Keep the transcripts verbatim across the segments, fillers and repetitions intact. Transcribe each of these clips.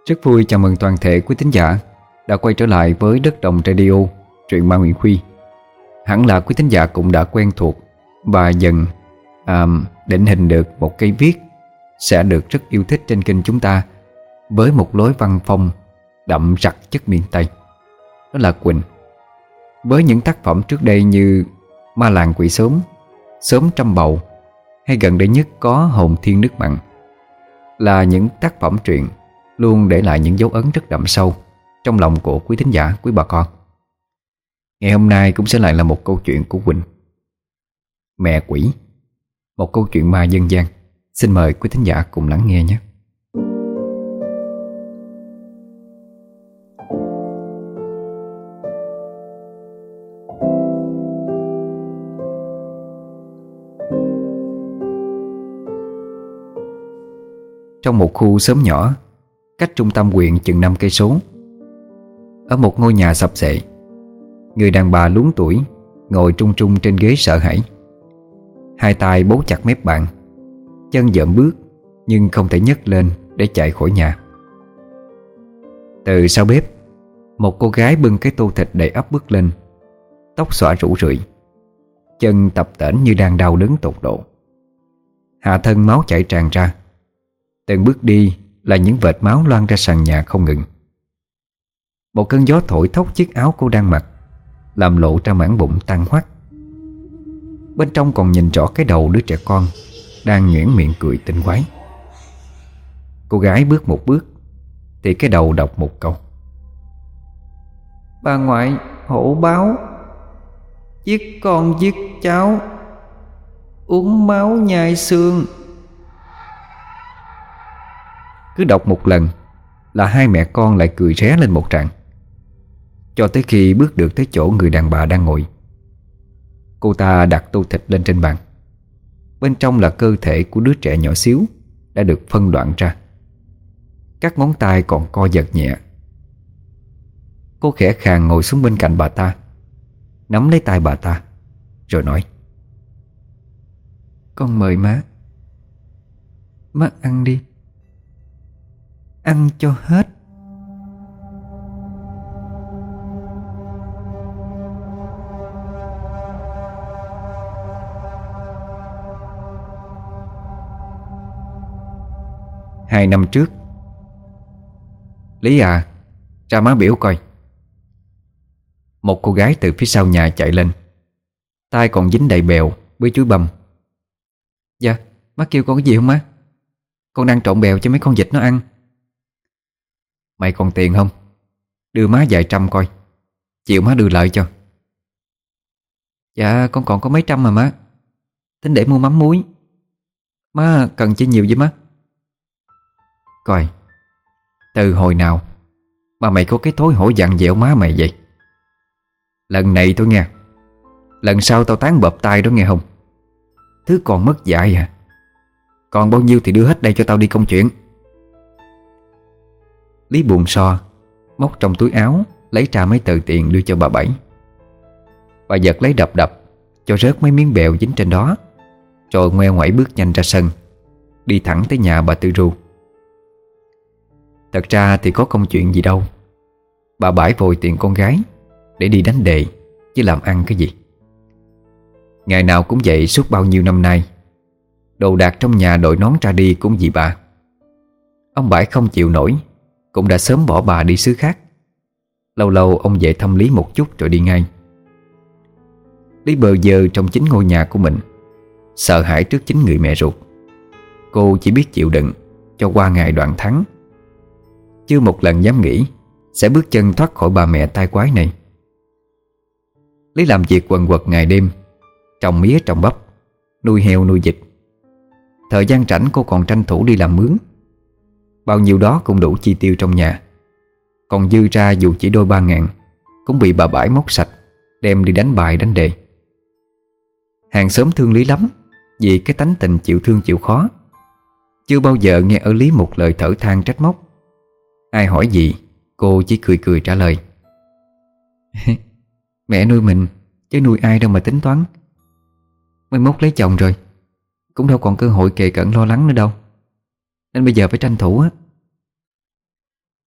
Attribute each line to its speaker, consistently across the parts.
Speaker 1: Rất vui chào mừng toàn thể quý thính giả đã quay trở lại với Đất Đồng Radio, truyện ma Nguyễn Huy. Hẳn là quý thính giả cũng đã quen thuộc và dần à, định hình được một cây viết sẽ được rất yêu thích trên kênh chúng ta, với một lối văn phong đậm rặc chất miền Tây. Đó là Quỳnh. Với những tác phẩm trước đây như Ma Làng Quỷ Sớm, Sớm Trăm Bầu, hay gần đây nhất có Hồn Thiên Nước Mặn, là những tác phẩm truyện luôn để lại những dấu ấn rất đậm sâu trong lòng của quý thính giả, quý bà con. Ngày hôm nay cũng sẽ lại là một câu chuyện của Quỳnh, Mẹ Quỷ, một câu chuyện ma dân gian. Xin mời quý thính giả cùng lắng nghe nhé. Trong một khu xóm nhỏ cách trung tâm huyện chừng năm cây số, ở một ngôi nhà sập xệ, người đàn bà luống tuổi ngồi trung trung trên ghế sợ hãi, hai tay bấu chặt mép bàn, chân dợm bước nhưng không thể nhấc lên để chạy khỏi nhà. Từ sau bếp, một cô gái bưng cái tô thịt đầy ắp bước lên, tóc xõa rủ rượi, chân tập tễnh như đang đau đớn tột độ, hạ thân máu chảy tràn ra. Từng bước đi là những vệt máu loang ra sàn nhà không ngừng. Một cơn gió thổi thốc chiếc áo cô đang mặc, làm lộ ra mảng bụng tan hoắt. Bên trong còn nhìn rõ cái đầu đứa trẻ con đang nhuyễn miệng cười tinh quái. Cô gái bước một bước thì cái đầu đọc một câu: "Bà ngoại hổ báo, giết con giết cháu, uống máu nhai xương." Cứ đọc một lần là hai mẹ con lại cười ré lên một tràng, cho tới khi bước được tới chỗ người đàn bà đang ngồi. Cô ta đặt tô thịt lên trên bàn. Bên trong là cơ thể của đứa trẻ nhỏ xíu đã được phân đoạn ra. Các ngón tay còn co giật nhẹ. Cô khẽ khàng ngồi xuống bên cạnh bà ta, nắm lấy tay bà ta rồi nói: "Con mời má. Má ăn đi, ăn cho hết." Hai năm trước. "Lý à, ra má biểu coi." Một cô gái từ phía sau nhà chạy lên, tay còn dính đầy bèo với chuối băm. "Dạ, má kêu con cái gì không má? Con đang trộn bèo cho mấy con vịt nó ăn." "Mày còn tiền không? Đưa má vài trăm coi, chịu má đưa lại cho." "Dạ con còn có mấy trăm mà má, tính để mua mắm muối. Má cần chi nhiều vậy má?" "Coi, từ hồi nào mà mày có cái thói hổ dặn dẹo má mày vậy? Lần này thôi nghe, lần sau tao tán bợp tay đó nghe không? Thứ còn mất dạy à. Còn bao nhiêu thì đưa hết đây cho tao đi công chuyện." Lý buồn so, móc trong túi áo lấy ra mấy tờ tiền đưa cho bà Bảy. Bà giật lấy đập đập cho rớt mấy miếng bèo dính trên đó, rồi ngoe ngoẩy bước nhanh ra sân, đi thẳng tới nhà bà Tư Ru. Thật ra thì có công chuyện gì đâu. Bà Bảy vội tiền con gái để đi đánh đề, chứ làm ăn cái gì. Ngày nào cũng vậy suốt bao nhiêu năm nay. Đồ đạc trong nhà đội nón ra đi cũng vì bà. Ông Bảy không chịu nổi, cũng đã sớm bỏ bà đi xứ khác. Lâu lâu ông về thăm Lý một chút rồi đi ngay. Lý bơ vơ trong chính ngôi nhà của mình, sợ hãi trước chính người mẹ ruột. Cô chỉ biết chịu đựng cho qua ngày đoạn tháng, chưa một lần dám nghĩ sẽ bước chân thoát khỏi bà mẹ tai quái này. Lý làm việc quần quật ngày đêm, trồng mía trồng bắp, nuôi heo nuôi vịt. Thời gian rảnh cô còn tranh thủ đi làm mướn. Bao nhiêu đó cũng đủ chi tiêu trong nhà. Còn dư ra dù chỉ đôi ba ngàn cũng bị bà Bãi móc sạch, đem đi đánh bài đánh đề. Hàng xóm thương Lý lắm, vì cái tánh tình chịu thương chịu khó. Chưa bao giờ nghe ở Lý một lời thở than trách móc. Ai hỏi gì cô chỉ cười cười trả lời: "Mẹ nuôi mình chứ nuôi ai đâu mà tính toán. Mai mốt lấy chồng rồi cũng đâu còn cơ hội kề cận lo lắng nữa đâu, nên bây giờ phải tranh thủ á."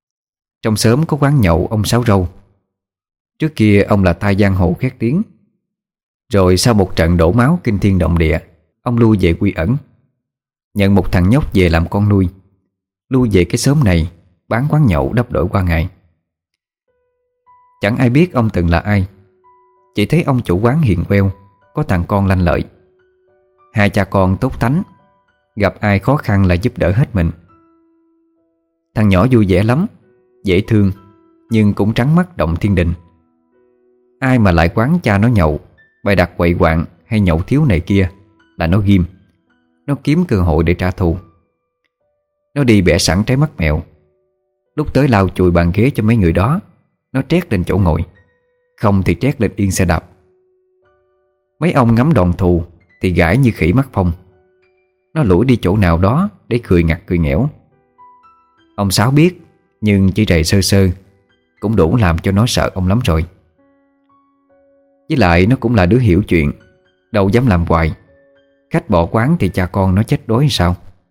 Speaker 1: Trong xóm có quán nhậu ông Sáu Râu. Trước kia ông là tai giang hồ khét tiếng. Rồi sau một trận đổ máu kinh thiên động địa, ông lui về quy ẩn, nhận một thằng nhóc về làm con nuôi, lui về cái xóm này bán quán nhậu đắp đổi qua ngày. Chẳng ai biết ông từng là ai, chỉ thấy ông chủ quán hiền queo, có thằng con lanh lợi. Hai cha con tốt tánh, gặp ai khó khăn là giúp đỡ hết mình. Thằng nhỏ vui vẻ lắm, dễ thương, nhưng cũng trắng mắt động thiên đình. Ai mà lại quán cha nó nhậu, bày đặt quậy quạng hay nhậu thiếu này kia là nó ghim. Nó kiếm cơ hội để trả thù. Nó đi bẻ sẵn trái mắt mèo, lúc tới lau chùi bàn ghế cho mấy người đó, nó trét lên chỗ ngồi, không thì trét lên yên xe đạp. Mấy ông ngắm đòn thù thì gãi như khỉ mắc phong. Nó lủi đi chỗ nào đó để cười ngặt cười nghẽo. Ông Sáu biết, nhưng chỉ rầy sơ sơ cũng đủ làm cho nó sợ ông lắm rồi. Với lại nó cũng là đứa hiểu chuyện, đâu dám làm hoài. Khách bỏ quán thì cha con nó chết đói sao.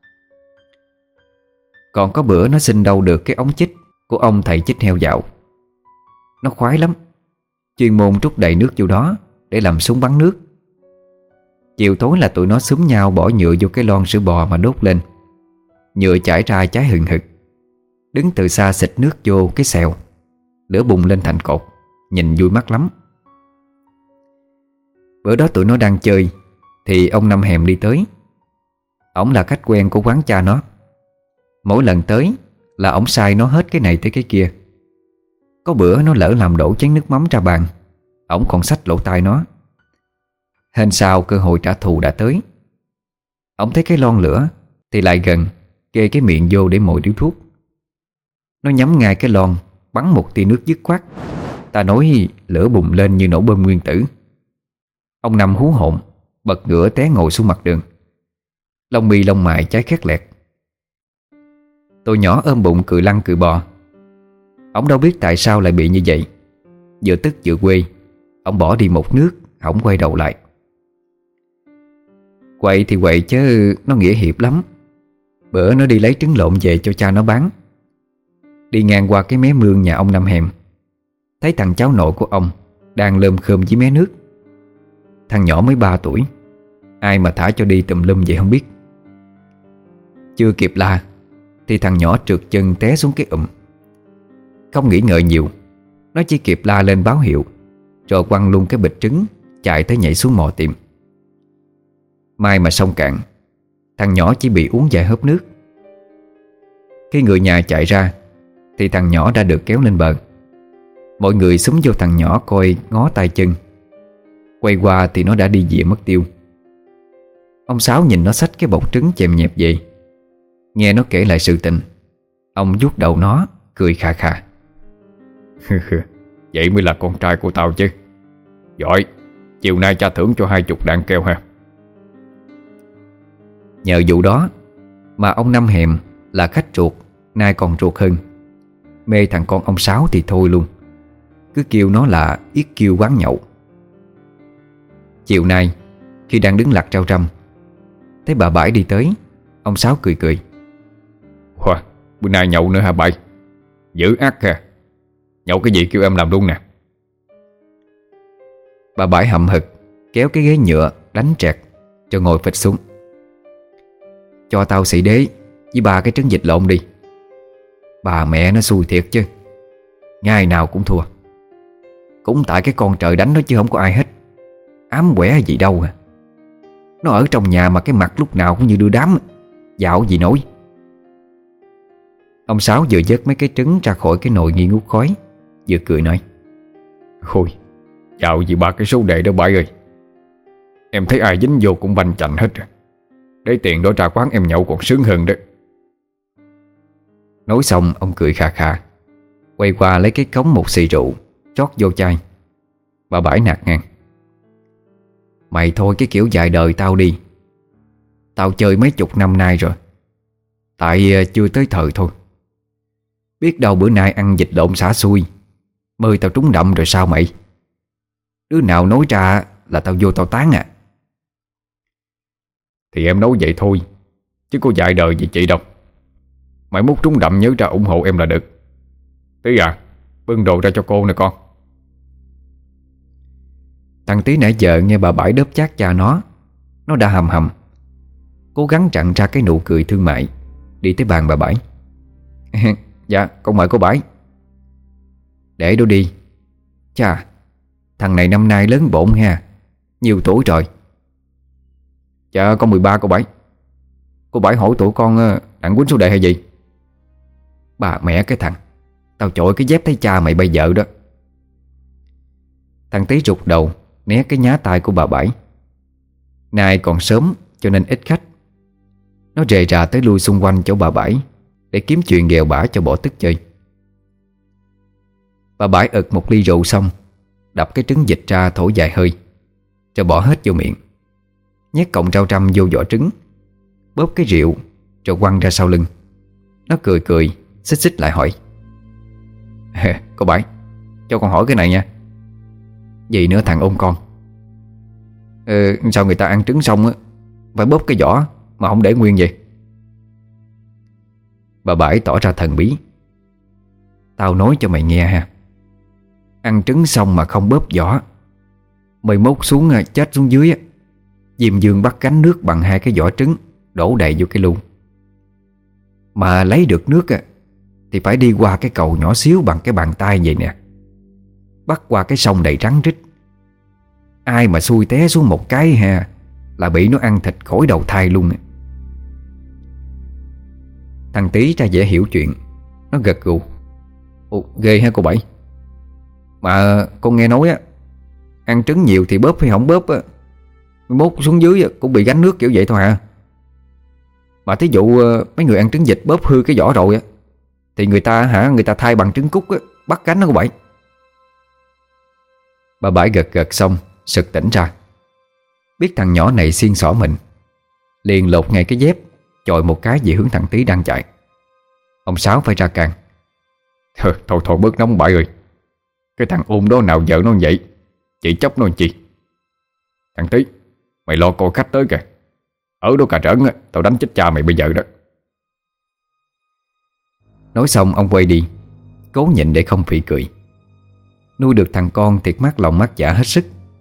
Speaker 1: Còn có bữa nó xin đâu được cái ống chích của ông thầy chích heo dạo. Nó khoái lắm, chuyên môn trút đầy nước vô đó để làm súng bắn nước. Chiều tối là tụi nó xúm nhau bỏ nhựa vô cái lon sữa bò mà đốt lên. Nhựa chảy ra cháy hừng hực. Đứng từ xa xịt nước vô cái xèo, lửa bùng lên thành cột, nhìn vui mắt lắm. Bữa đó tụi nó đang chơi thì ông Năm Hèm đi tới. Ổng là khách quen của quán cha nó. Mỗi lần tới là ổng sai nó hết cái này tới cái kia. Có bữa nó lỡ làm đổ chén nước mắm ra bàn, ổng còn xách lỗ tai nó. Hên sao cơ hội trả thù đã tới. Ổng thấy cái lon lửa thì lại gần, kê cái miệng vô để mồi điếu thuốc. Nó nhắm ngay cái lon, bắn một tia nước dứt khoát. Ta nói lửa bùng lên như nổ bom nguyên tử. Ông Năm hú hồn, bật ngửa té ngồi xuống mặt đường. Lông mi lông mày cháy khét lẹt. Tôi nhỏ ôm bụng cười lăn cười bò. Ông đâu biết tại sao lại bị như vậy. Vừa tức vừa quê, ông bỏ đi một nước, không quay đầu lại. Quậy thì quậy chứ nó nghĩa hiệp lắm. Bữa nó đi lấy trứng lộn về cho cha nó bán. Đi ngang qua cái mé mương nhà ông Năm Hèm, thấy thằng cháu nội của ông đang lơm khơm với mé nước. Thằng nhỏ mới ba tuổi, ai mà thả cho đi tùm lum vậy không biết. Chưa kịp la thì thằng nhỏ trượt chân té xuống cái ụm. Không nghĩ ngợi nhiều, nó chỉ kịp la lên báo hiệu, rồi quăng luôn cái bịch trứng, chạy tới nhảy xuống mò tìm. May mà sông cạn, thằng nhỏ chỉ bị uống vài hớp nước. Khi người nhà chạy ra thì thằng nhỏ đã được kéo lên bờ. Mọi người xúm vô thằng nhỏ coi ngó tay chân. Quay qua thì nó đã đi về mất tiêu. Ông Sáu nhìn nó xách cái bọc trứng chèm nhẹp về, nghe nó kể lại sự tình. Ông vuốt đầu nó, cười khà khà. Vậy mới là con trai của tao chứ. Giỏi, chiều nay cha thưởng cho hai chục đạn keo ha. Nhờ vụ đó mà ông Năm Hèm là khách ruột, nay còn ruột hơn. Mê thằng con ông Sáu thì thôi luôn, cứ kêu nó là yết kiêu quán nhậu. Chiều nay khi đang đứng lặt rau răm, thấy bà Bãi đi tới, ông Sáu cười cười. Wow, bữa nay nhậu nữa hả Bãi? Dữ ác ha. Nhậu cái gì kêu em làm luôn nè. Bà Bãi hậm hực kéo cái ghế nhựa đánh trẹt cho ngồi phịch xuống. Cho tao xị đế với ba cái trứng vịt lộn đi. Bà mẹ nó xui thiệt chứ, ngày nào cũng thua. Cũng tại cái con trời đánh nó chứ không có ai hết. Ám quẻ gì đâu à. Nó ở trong nhà mà cái mặt lúc nào cũng như đưa đám, dạo gì nổi. Ông Sáu vừa vớt mấy cái trứng ra khỏi cái nồi nghi ngút khói, vừa cười nói. Ôi, dạo gì ba cái số đề đó Bãi ơi. Em thấy ai dính vô cũng banh chành hết rồi. Để tiền đó ra quán em nhậu còn sướng hơn đó. Nói xong ông cười khà khà, quay qua lấy cái cống một xì rượu trót vô chai. Bà Bãi nạt ngang. Mày thôi cái kiểu dài đời tao đi. Tao chơi mấy chục năm nay rồi, tại chưa tới thời thôi. Biết đâu bữa nay ăn vịt lộn xả xui, mời tao trúng đậm rồi sao mày? Đứa nào nói ra là tao vô tao tán à. Thì em nói vậy thôi, chứ có dài đời gì chị đâu. Mày mốt trúng đậm nhớ ra ủng hộ em là được.
Speaker 2: Tí à, bưng đồ ra cho cô nè con.
Speaker 1: Thằng Tí nãy giờ nghe bà Bảy đớp chát cha nó, nó đã hầm hầm, cố gắng chặn ra cái nụ cười thương mại, đi tới bàn bà Bảy. Dạ con mời cô Bảy. Để đó đi. Chà, thằng này năm nay lớn bộn ha, nhiều tuổi rồi.
Speaker 2: Dạ con mười ba cô Bảy. Cô Bảy hỏi tuổi con đặng quýnh số đề hay gì?
Speaker 1: Bà mẹ cái thằng, tao chội cái dép thấy cha mày bây giờ đó. Thằng Tí rụt đầu né cái nhá tay của bà Bảy. Nay còn sớm cho nên ít khách. Nó rề rà tới lui xung quanh chỗ bà Bảy để kiếm chuyện ghẹo bả cho bỏ tức chơi. Bà Bảy ực một ly rượu xong, đập cái trứng vịt ra thổi vài hơi, rồi bỏ hết vô miệng, nhét cọng rau răm vô vỏ trứng, bóp cái rượu rồi quăng ra sau lưng. Nó cười cười, xích xích lại hỏi:
Speaker 2: Cô Bảy, cho con hỏi cái này nha.
Speaker 1: Gì nữa thằng ôn con?
Speaker 2: ờ, Sao người ta ăn trứng xong á phải bóp cái vỏ mà không để nguyên vậy?
Speaker 1: Bà Bảy tỏ ra thần bí. Tao nói cho mày nghe ha, ăn trứng xong mà không bóp vỏ, mày mốt xuống chết xuống dưới á, Diêm Dương bắt gánh nước bằng hai cái vỏ trứng đổ đầy vô cái lu. Mà lấy được nước á thì phải đi qua cái cầu nhỏ xíu bằng cái bàn tay vậy nè, bắt qua cái sông đầy rắn rít. Ai mà xui té xuống một cái ha là bị nó ăn thịt khỏi đầu thai luôn. Thằng Tí ra dễ hiểu chuyện, nó gật gù.
Speaker 2: Ồ, ghê ha cô Bảy.
Speaker 1: Mà con nghe nói á, ăn trứng nhiều thì bóp hay không bóp á, mốt xuống dưới cũng bị gánh nước kiểu vậy thôi à. Mà thí dụ mấy người ăn trứng vịt bóp hư cái vỏ rồi á, thì người ta hả người ta thay bằng trứng cút á, bắt gánh đó cô Bảy. Bà Bảy gật gật xong sực tỉnh ra, biết thằng nhỏ này xiên xỏ mình, liền lột ngay cái dép, chọi một cái về hướng thằng Tí đang chạy. Ông Sáu phải ra can:
Speaker 2: Thôi thôi, thôi bớt nóng bại ơi. Cái thằng ôn đó nào vợ nó vậy, chị chóc nó làm chi? Thằng Tí, mày lo coi khách tới kìa. Ở đó cà trỡn á, tao đánh chết cha mày bây giờ đó.
Speaker 1: Nói xong ông quay đi, cố nhịn để không phì cười. Nuôi được thằng con thiệt mát lòng mát dạ hết sức.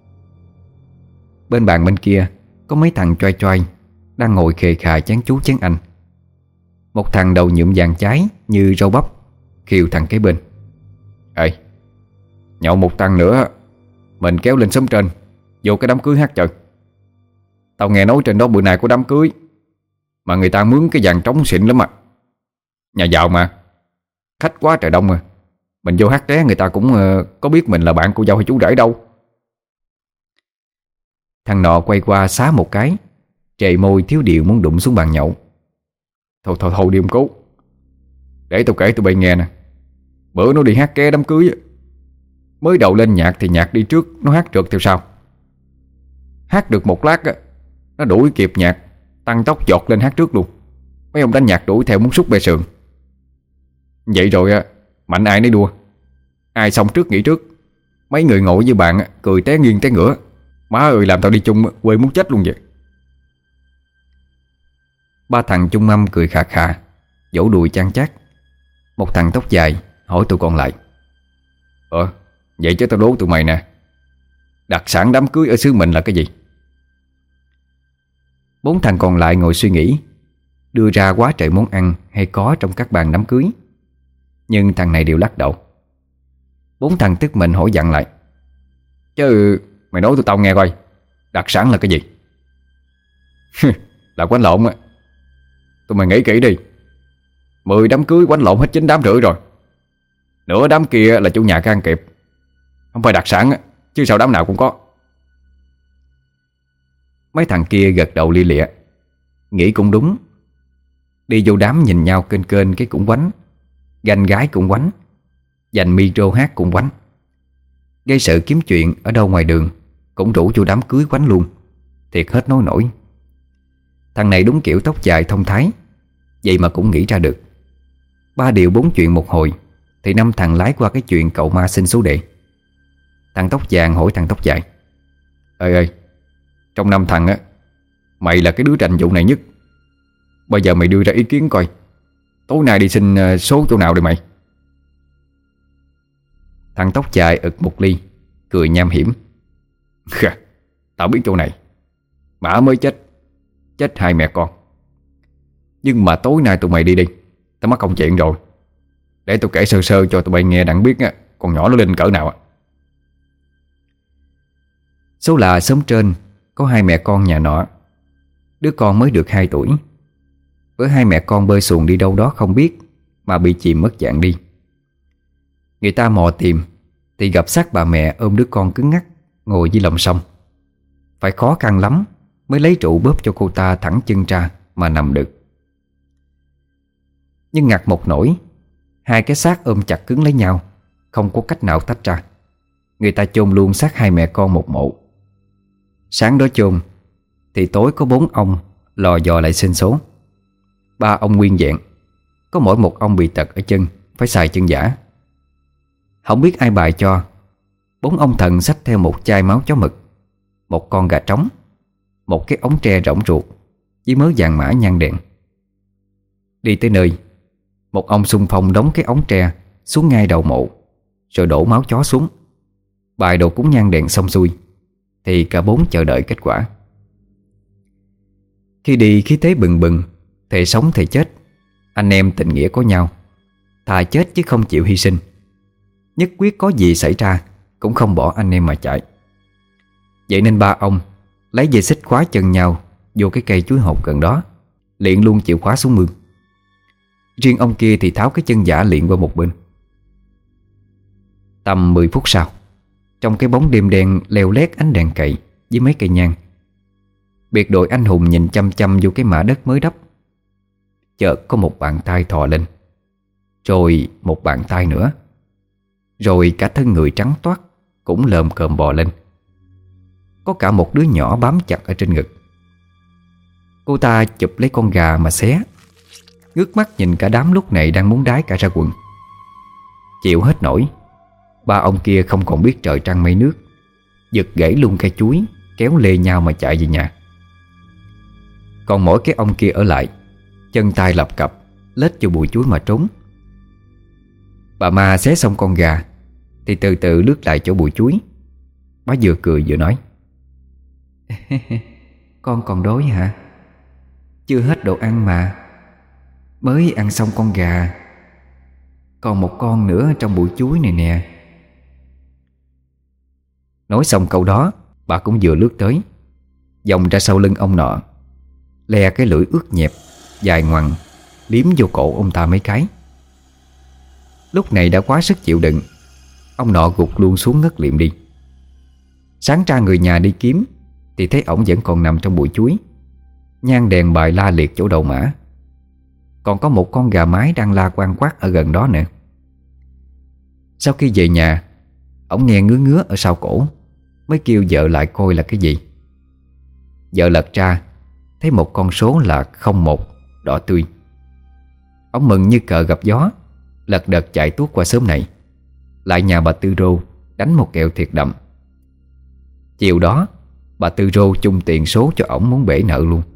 Speaker 1: Bên bàn bên kia có mấy thằng choai choai đang ngồi khề khà chán chú chán anh. Một thằng đầu nhuộm vàng cháy như rau bắp khiêu thằng kế bên:
Speaker 2: Ê, nhậu một tăng nữa mình kéo lên xóm trên, vô cái đám cưới hát chợ. Tao nghe nói trên đó bữa nay có đám cưới, mà người ta mướn cái dàn trống xịn lắm à. Nhà giàu mà, khách quá trời đông à. Mình vô hát té người ta cũng uh, có biết mình là bạn cô dâu hay chú rể đâu.
Speaker 1: Thằng nọ quay qua xá một cái, trề môi thiếu điệu muốn đụng xuống bàn nhậu.
Speaker 2: Thôi thôi thôi đi ông cố, để tao kể tụi bay nghe nè. Bữa nó đi hát ké đám cưới, mới đầu lên nhạc thì nhạc đi trước, nó hát trượt theo sau. Hát được một lát á, nó đuổi kịp nhạc, tăng tốc giọt lên hát trước luôn. Mấy ông đánh nhạc đuổi theo muốn xúc bê sườn. Vậy rồi á, mạnh ai nấy đua, ai xong trước nghỉ trước. Mấy người ngồi với bạn á, cười té nghiêng té ngửa. Má ơi, làm tao đi chung quê muốn chết luôn vậy.
Speaker 1: Ba thằng chung mâm cười khà khà, vỗ đùi chan chát. Một thằng tóc dài hỏi tụi còn lại:
Speaker 2: Ờ, vậy chứ tao đố tụi mày nè, đặc sản đám cưới ở xứ mình là cái gì?
Speaker 1: Bốn thằng còn lại ngồi suy nghĩ, đưa ra quá trời món ăn hay có trong các bàn đám cưới, nhưng thằng này đều lắc đầu. Bốn thằng tức mình hỏi dặn lại:
Speaker 2: Chứ mày nói tụi tao nghe coi, đặc sản là cái gì? Là quánh lộn á. Tụi mày nghĩ kỹ đi, mười đám cưới quánh lộn hết chín đám rưỡi rồi. Nửa đám kia là chủ nhà can kịp. Không phải đặc sản á, chứ sao đám nào cũng có.
Speaker 1: Mấy thằng kia gật đầu li lịa, nghĩ cũng đúng. Đi vô đám nhìn nhau kênh kênh cái cũng quánh, ganh gái cũng quánh, dành micro hát cũng quánh. Gây sự kiếm chuyện ở đâu ngoài đường cũng rủ vô đám cưới quánh luôn. Thiệt hết nói nổi. Thằng này đúng kiểu tóc dài thông thái, vậy mà cũng nghĩ ra được. Ba điều bốn chuyện một hồi thì năm thằng lái qua cái chuyện cậu ma xin số đề. Thằng tóc vàng hỏi thằng tóc dài:
Speaker 2: Ê ê, trong năm thằng á, mày là cái đứa rành vụ này nhất. Bây giờ mày đưa ra ý kiến coi, tối nay đi xin số chỗ nào đây mày?
Speaker 1: Thằng tóc dài ực một ly, cười nham hiểm.
Speaker 2: Tao biết chỗ này. Mã mới chết, chết hai mẹ con. Nhưng mà tối nay tụi mày đi đi, tao mắc công chuyện rồi. Để tôi kể sơ sơ cho tụi bay nghe đặng biết á, con nhỏ nó lên cỡ nào á.
Speaker 1: Số là xóm trên có hai mẹ con nhà nọ. Đứa con mới được hai tuổi. Với hai mẹ con bơi xuồng đi đâu đó không biết, mà bị chìm mất dạng đi. Người ta mò tìm thì gặp xác bà mẹ ôm đứa con cứng ngắc ngồi dưới lòng sông. Phải khó khăn lắm mới lấy trụ bóp cho cô ta thẳng chân ra mà nằm được. Nhưng ngặt một nỗi, hai cái xác ôm chặt cứng lấy nhau, không có cách nào tách ra. Người ta chôn luôn xác hai mẹ con một mộ. Sáng đó chôn thì tối có bốn ông lò dò lại sinh số. Ba ông nguyên vẹn, có mỗi một ông bị tật ở chân, phải xài chân giả. Không biết ai bài cho, bốn ông thần xách theo một chai máu chó mực, một con gà trống, một cái ống tre rỗng ruột với mớ vàng mã nhang đèn. Đi tới nơi, một ông xung phong đóng cái ống tre xuống ngay đầu mộ, rồi đổ máu chó xuống. Bài đồ cúng nhang đèn xong xuôi thì cả bốn chờ đợi kết quả. Khi đi khí thế bừng bừng, thề sống thề chết. Anh em tình nghĩa có nhau, thà chết chứ không chịu hy sinh. Nhất quyết có gì xảy ra cũng không bỏ anh em mà chạy. Vậy nên ba ông lấy dây xích khóa chân nhau vô cái cây chuối hột gần đó, liền luôn chịu khóa xuống mương. Riêng ông kia thì tháo cái chân giả liền qua một bên. Tầm mười phút sau, trong cái bóng đêm đen leo lét ánh đèn cậy với mấy cây nhang, biệt đội anh hùng nhìn chăm chăm vô cái mả đất mới đắp. Chợt có một bàn tay thò lên, rồi một bàn tay nữa, rồi cả thân người trắng toát cũng lờm cờm bò lên. Có cả một đứa nhỏ bám chặt ở trên ngực. Cô ta chụp lấy con gà mà xé, ngước mắt nhìn cả đám lúc này đang muốn đái cả ra quần. Chịu hết nổi, ba ông kia không còn biết trời trăng mây nước, giật gãy luôn cây chuối, kéo lê nhau mà chạy về nhà. Còn mỗi cái ông kia ở lại, chân tay lập cập lết vô bụi chuối mà trốn. Bà ma xé xong con gà thì từ từ lướt lại chỗ bụi chuối. Bà vừa cười vừa nói: Con còn đói hả? Chưa hết đồ ăn mà. Mới ăn xong con gà, còn một con nữa trong bụi chuối này nè. Nói xong câu đó, bà cũng vừa lướt tới, vòng ra sau lưng ông nọ, le cái lưỡi ướt nhẹp dài ngoằng liếm vô cổ ông ta mấy cái. Lúc này đã quá sức chịu đựng, ông nọ gục luôn xuống ngất liệm đi. Sáng ra người nhà đi kiếm thì thấy ổng vẫn còn nằm trong bụi chuối, nhang đèn bài la liệt chỗ đầu mã. Còn có một con gà mái đang la quang quát ở gần đó nữa. Sau khi về nhà, ổng nghe ngứa ngứa ở sau cổ, mới kêu vợ lại coi là cái gì. Vợ lật ra thấy một con số là không một đỏ tươi. Ổng mừng như cờ gặp gió, lật đật chạy tuốt qua xóm này, lại nhà bà Tư Rô đánh một kẹo thiệt đậm. Chiều đó bà Tư Rô chung tiền số cho ổng muốn bể nợ luôn.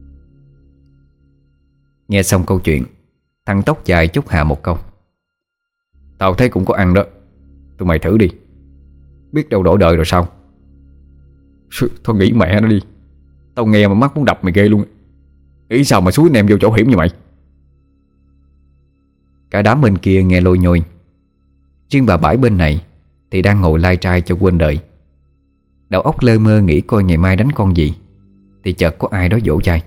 Speaker 1: Nghe xong câu chuyện, thằng tóc dài chúc Hà một câu: Tao thấy cũng có ăn đó, tụi mày thử đi, biết đâu đổi đời rồi sao. Thôi nghĩ mẹ nó đi, tao nghe mà mắt muốn đập mày ghê luôn. Nghĩ sao mà xúi anh em vô chỗ hiểm như mày. Cả đám bên kia nghe lôi nhôi. Riêng bà Bãi bên này thì đang ngồi lai trai cho quên đời. Đầu óc lơ mơ nghĩ coi ngày mai đánh con gì, thì chợt có ai đó vỗ chai: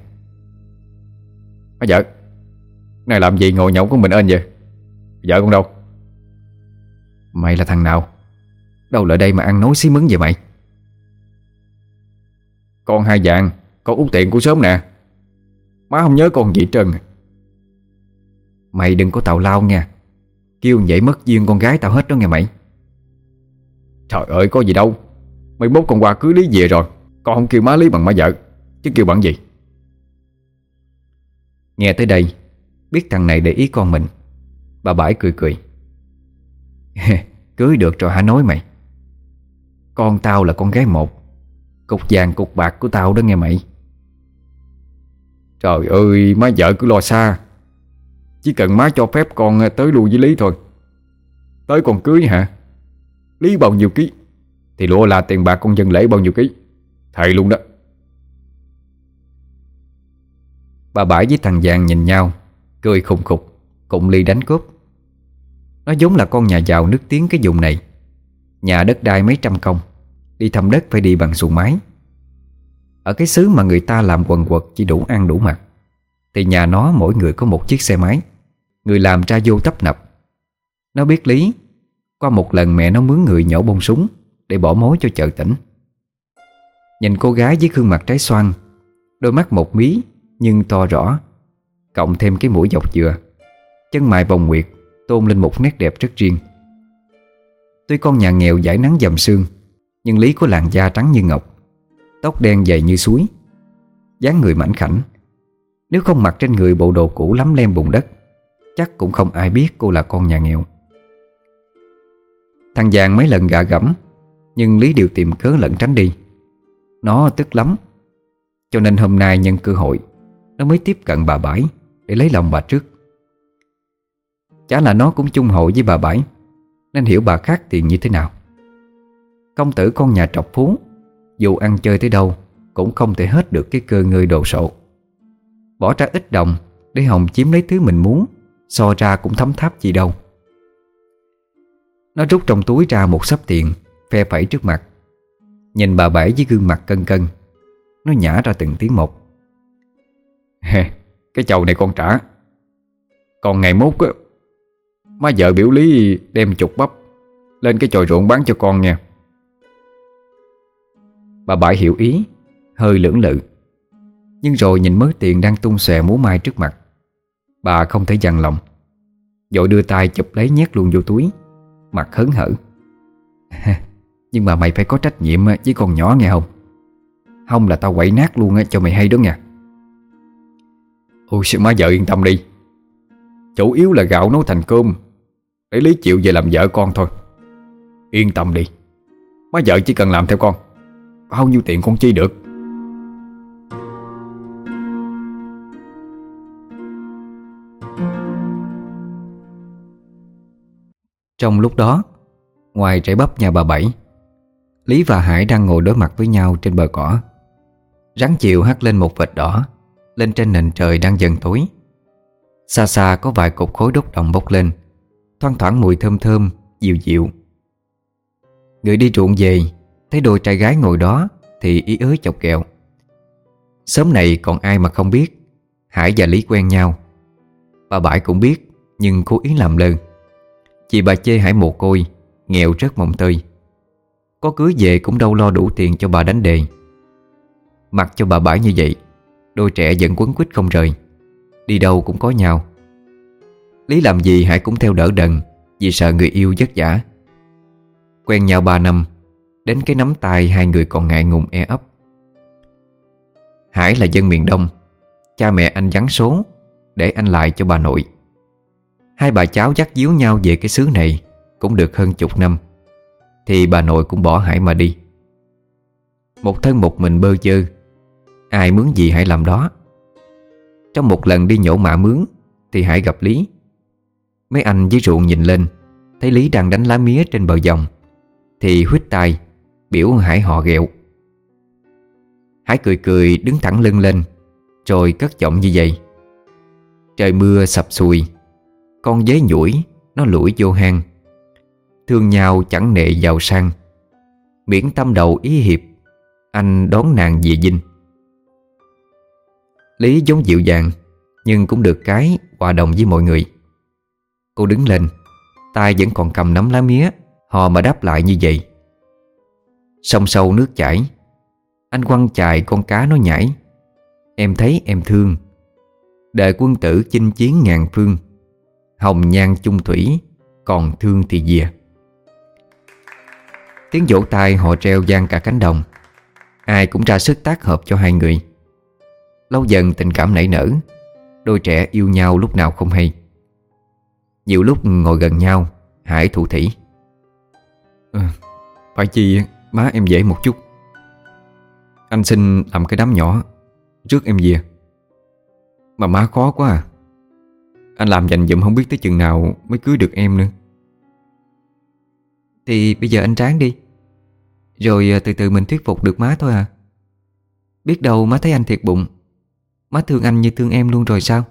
Speaker 1: À vợ, này làm gì ngồi nhậu con mình ên vậy? Vợ con đâu? Mày là thằng nào? Đâu lại đây mà ăn nói xí mứng vậy mày? Con hai vàng, con út tiền của sớm nè. Má không nhớ con gì hết trơn. Mày đừng có tào lao nha, kêu vậy mất duyên con gái tao hết đó nghe mày. Trời ơi có gì đâu, mày bốc con qua cưới Lý về rồi, con không kêu má Lý bằng má vợ, chứ kêu bằng gì. Nghe tới đây, biết thằng này để ý con mình, bà Bãi cười cười: Cưới được rồi hả nói mày? Con tao là con gái một, cục vàng cục bạc của tao đó nghe mày. Trời ơi má vợ cứ lo xa, chỉ cần má cho phép con tới lui với Lý thôi. Tới còn cưới hả?
Speaker 2: Lý bao nhiêu ký thì lụa là tiền bạc con dân lễ bao nhiêu ký. Thầy luôn đó.
Speaker 1: Bà Bãi với thằng Vàng nhìn nhau, cười khùng khục, cụng ly đánh cướp. Nó giống là con nhà giàu nức tiếng cái vùng này. Nhà đất đai mấy trăm công, đi thăm đất phải đi bằng xuồng máy. Ở cái xứ mà người ta làm quần quật chỉ đủ ăn đủ mặc, thì nhà nó mỗi người có một chiếc xe máy, người làm ra vô tấp nập. Nó biết lý. Qua một lần mẹ nó mướn người nhổ bông súng để bỏ mối cho chợ tỉnh. Nhìn cô gái với gương mặt trái xoan, đôi mắt một mí nhưng to rõ, cộng thêm cái mũi dọc dừa, chân mày vòng nguyệt tôn lên một nét đẹp rất riêng. Tuy con nhà nghèo dải nắng dầm sương, nhưng Lý có làn da trắng như ngọc, tóc đen dày như suối, dáng người mảnh khảnh. Nếu không mặc trên người bộ đồ cũ lấm lem bùn đất, chắc cũng không ai biết cô là con nhà nghèo. Thằng Vàng mấy lần gạ gẫm, nhưng Lý đều tìm cớ lẩn tránh đi. Nó tức lắm, cho nên hôm nay nhân cơ hội, nó mới tiếp cận bà Bãi để lấy lòng bà trước. Chả là nó cũng chung hội với bà Bãi, nên hiểu bà khát tiền như thế nào. Công tử con nhà trọc phú, dù ăn chơi tới đâu cũng không thể hết được cái cơ ngơi đồ sộ. Bỏ ra ít đồng để Hồng chiếm lấy thứ mình muốn, so ra cũng thấm tháp gì đâu. Nó rút trong túi ra một xấp tiền, phe phẩy trước mặt. Nhìn bà Bảy với gương mặt cân cân, nó nhả ra từng tiếng một.
Speaker 2: Cái chầu này con trả. Còn ngày mốt á, má vợ biểu Lý đem chục bắp lên cái chòi ruộng bán cho con nha.
Speaker 1: Bà Bảy hiểu ý, hơi lưỡng lự, nhưng rồi nhìn mớ tiền đang tung xòe múa mai trước mặt, bà không thể dằn lòng, vội đưa tay chụp lấy nhét luôn vô túi, mặt hớn hở. Nhưng mà mày phải có trách nhiệm với con nhỏ nghe không? Không là tao quậy nát luôn cho mày hay đó nha.
Speaker 2: Ôi má vợ yên tâm đi, chủ yếu là gạo nấu thành cơm để Lý chịu về làm vợ con thôi. Yên tâm đi, má vợ chỉ cần làm theo con, bao nhiêu tiền con chi được.
Speaker 1: Trong lúc đó, ngoài trại bắp nhà bà Bảy, Lý và Hải đang ngồi đối mặt với nhau trên bờ cỏ. Rắn chiều hắt lên một vệt đỏ lên trên nền trời đang dần tối. Xa xa có vài cột khói đốt đồng bốc lên, thoang thoảng mùi thơm thơm dịu dịu. Người đi ruộng về thấy đôi trai gái ngồi đó thì ý ới chọc ghẹo. Sớm này còn ai mà không biết Hải và Lý quen nhau. Bà Bảy cũng biết, nhưng cố ý làm lơ. Chị bà chê Hải mồ côi, nghèo rất mồng tơi, có cưới về cũng đâu lo đủ tiền cho bà đánh đề. Mặc cho bà Bảy như vậy, đôi trẻ vẫn quấn quýt không rời, đi đâu cũng có nhau. Lý làm gì Hải cũng theo đỡ đần, vì sợ người yêu vất vả. Quen nhau ba năm, đến cái nắm tay hai người còn ngại ngùng e ấp. Hải là dân miền Đông, cha mẹ anh vắng số, để anh lại cho bà nội. Hai bà cháu dắt díu nhau về cái xứ này cũng được hơn chục năm, thì bà nội cũng bỏ Hải mà đi. Một thân một mình bơ vơ, ai mướn gì Hải làm đó. Trong một lần đi nhổ mạ mướn thì Hải gặp Lý. Mấy anh dưới ruộng nhìn lên, thấy Lý đang đánh lá mía trên bờ dòng, thì huýt tai biểu Hải họ ghẹo. Hải cười cười đứng thẳng lưng lên, rồi cất giọng như vậy: Trời mưa sập sùi, con dế nhủi nó lủi vô hang. Thương nhau chẳng nệ giàu sang, miễn tâm đầu ý hiệp, anh đón nàng về dinh. Lý giống dịu dàng, nhưng cũng được cái hòa đồng với mọi người. Cô đứng lên, tay vẫn còn cầm nắm lá mía, hò mà đáp lại như vậy. Sông sâu nước chảy, anh quăng chài con cá nó nhảy. Em thấy em thương, đời quân tử chinh chiến ngàn phương. Hồng nhan chung thủy, còn thương thì dìa. Tiếng vỗ tay họ treo vang cả cánh đồng. Ai cũng ra sức tác hợp cho hai người. Lâu dần tình cảm nảy nở, đôi trẻ yêu nhau lúc nào không hay. Nhiều lúc ngồi gần nhau, Hải thủ thỉ: à, phải chi má em dễ một chút. Anh xin làm cái đám nhỏ trước em về. Mà má khó quá à. Anh làm dành dụm không biết tới chừng nào mới cưới được em nữa. Thì bây giờ anh ráng đi, rồi từ từ mình thuyết phục được má thôi à. Biết đâu má thấy anh thiệt bụng, má thương anh như thương em luôn rồi sao?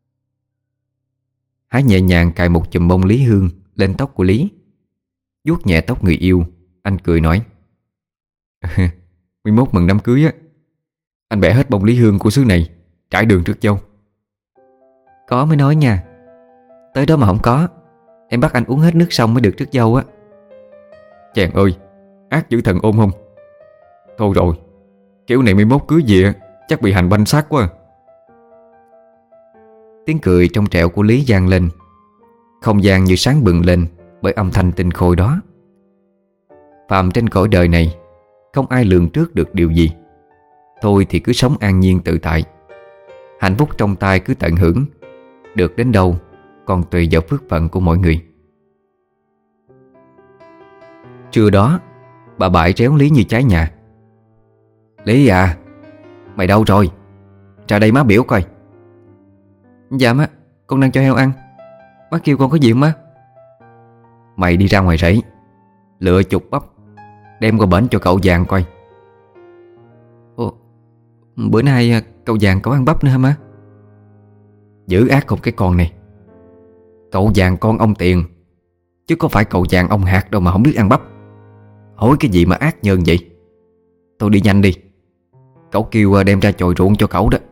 Speaker 1: Hải nhẹ nhàng cài một chùm bông lý hương lên tóc của Lý, vuốt nhẹ tóc người yêu. Anh cười nói: Mai mốt mừng đám cưới á, anh bẻ hết bông lý hương của xứ này trải đường trước dâu. Có mới nói nha. Tới đó mà không có, em bắt anh uống hết nước sông mới được trước dâu á. Chàng ơi, ác dữ thần ôm không. Thôi rồi, kiểu này mai mốt cưới về chắc bị hành banh xác quá. Tiếng cười trong trẻo của Lý vang lên. Không gian như sáng bừng lên bởi âm thanh tinh khôi đó. Phàm trên cõi đời này, không ai lường trước được điều gì. Thôi thì cứ sống an nhiên tự tại, hạnh phúc trong tay cứ tận hưởng. Được đến đâu còn tùy vào phước phận của mỗi người. Trưa đó, bà Bãi réo Lý như trái nhà. Lý à, mày đâu rồi? Ra đây má biểu coi. Dạ má, con đang cho heo ăn. Má kêu con có gì không má? Mày đi ra ngoài rẫy lựa chục bắp đem qua bển cho cậu vàng coi. Ồ, bữa nay cậu vàng có ăn bắp nữa hả má? Dữ ác không cái con này. Cậu vàng con ông Tiền, chứ có phải cậu vàng ông Hạt đâu mà không biết ăn bắp. Hỏi cái gì mà ác nhân vậy? Tôi đi nhanh đi, cậu kêu đem ra chồi ruộng cho cậu đó.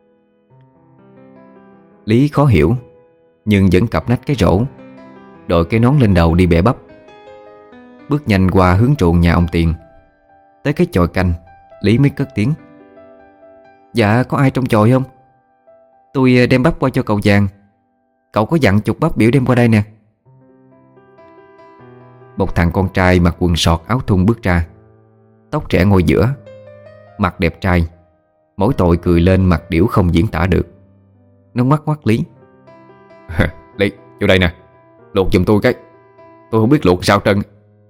Speaker 1: Lý khó hiểu, nhưng vẫn cặp nách cái rổ, đội cái nón lên đầu đi bẻ bắp. Bước nhanh qua hướng ruộng nhà ông Tiền. Tới cái chòi canh, Lý mới cất tiếng: Dạ có ai trong chòi không? Tôi đem bắp qua cho cậu vàng. Cậu có dặn chục bắp biểu đem qua đây nè. Một thằng con trai mặc quần sọt áo thun bước ra, tóc trẻ ngồi giữa, mặt đẹp trai, mỗi tội cười lên mặt điểu không diễn tả được. Nó ngoắc ngoắc Lý: Lý, vô đây nè, luộc giùm tôi cái. Tôi không biết luộc sao trơn.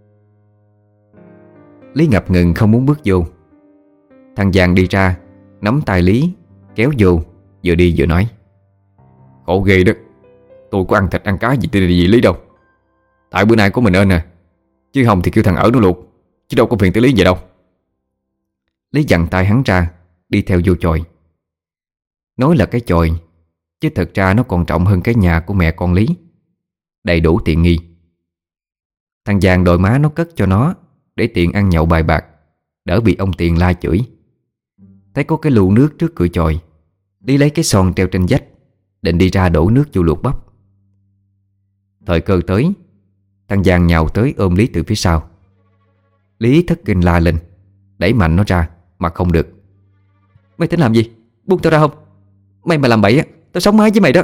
Speaker 1: Lý ngập ngừng không muốn bước vô. Thằng vàng đi ra, nắm tay Lý kéo vô, vừa đi vừa nói: Khổ ghê đó, tôi có ăn thịt ăn cá gì từ gì Lý đâu. Tại bữa nay của mình ơn nè, chứ không thì kêu thằng ở nó luộc, chứ đâu có phiền tới Lý vậy đâu. Lý dặn tay hắn ra, đi theo vô chòi. Nói là cái chòi, chứ thật ra nó còn trọng hơn cái nhà của mẹ con Lý, đầy đủ tiện nghi. Thằng vàng đòi má nó cất cho nó để tiện ăn nhậu bài bạc, đỡ bị ông Tiền la chửi. Thấy có cái lu nước trước cửa chòi, Lý lấy cái son treo trên vách, định đi ra đổ nước vô luộc bắp. Thời cơ tới, thằng vàng nhào tới ôm Lý từ phía sau. Lý thất kinh la lên, đẩy mạnh nó ra mà không được. Mày tính làm gì? Buông tao ra không? Mày mà làm bậy á, tao sống mái với mày đó.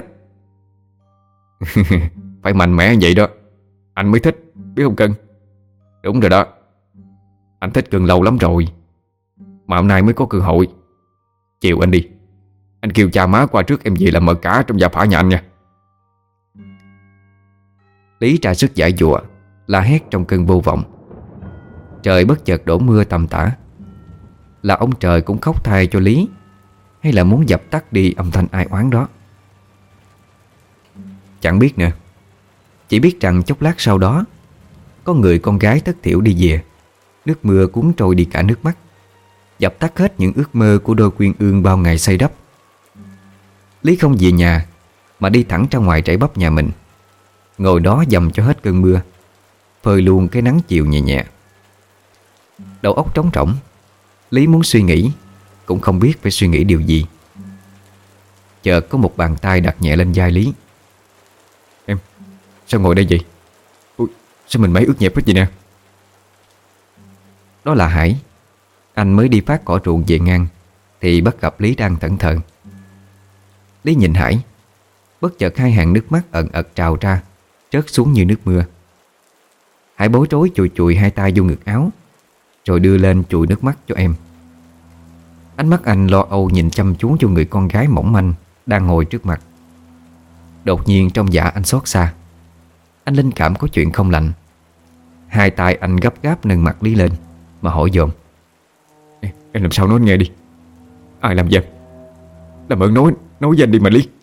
Speaker 1: Phải mạnh mẽ vậy đó, anh mới thích, biết không Cưng? Đúng rồi đó, anh thích Cưng lâu lắm rồi, mà hôm nay mới có cơ hội. Chiều anh đi, anh kêu cha má qua trước em về làm mợ cả trong gia phả nhà anh nha. Lý ra sức giải dụa, la hét trong cơn vô vọng. Trời bất chợt đổ mưa tầm tã. Là ông trời cũng khóc thay cho Lý, hay là muốn dập tắt đi âm thanh ai oán đó? Chẳng biết nữa. Chỉ biết rằng chốc lát sau đó, có người con gái thất thiểu đi về. Nước mưa cuốn trôi đi cả nước mắt, dập tắt hết những ước mơ của đôi quyên ương bao ngày xây đắp. Lý không về nhà, mà đi thẳng ra ngoài rẫy bắp nhà mình, ngồi đó dầm cho hết cơn mưa, phơi luôn cái nắng chiều nhẹ nhẹ. Đầu óc trống rỗng, Lý muốn suy nghĩ, cũng không biết phải suy nghĩ điều gì. Chợt có một bàn tay đặt nhẹ lên vai Lý. Em, sao ngồi đây vậy? Ui, sao mình mấy ướt nhẹp hết vậy nè? Đó là Hải. Anh mới đi phát cỏ ruộng về ngang thì bắt gặp Lý đang thẫn thờ. Lý nhìn Hải, bất chợt hai hàng nước mắt ẩn ật trào ra, rớt xuống như nước mưa. Hải bối rối chùi chùi hai tay vô ngực áo, rồi đưa lên chùi nước mắt cho em. Ánh mắt anh lo âu nhìn chăm chú vô người con gái mỏng manh đang ngồi trước mặt. Đột nhiên trong dạ anh xót xa. Anh linh cảm có chuyện không lành. Hai tay anh gấp gáp nâng mặt Lý lên mà hỏi dồn: Em, em làm sao nói nghe đi. Ai làm gì em? Làm ơn nói, nói với anh đi mà Lý.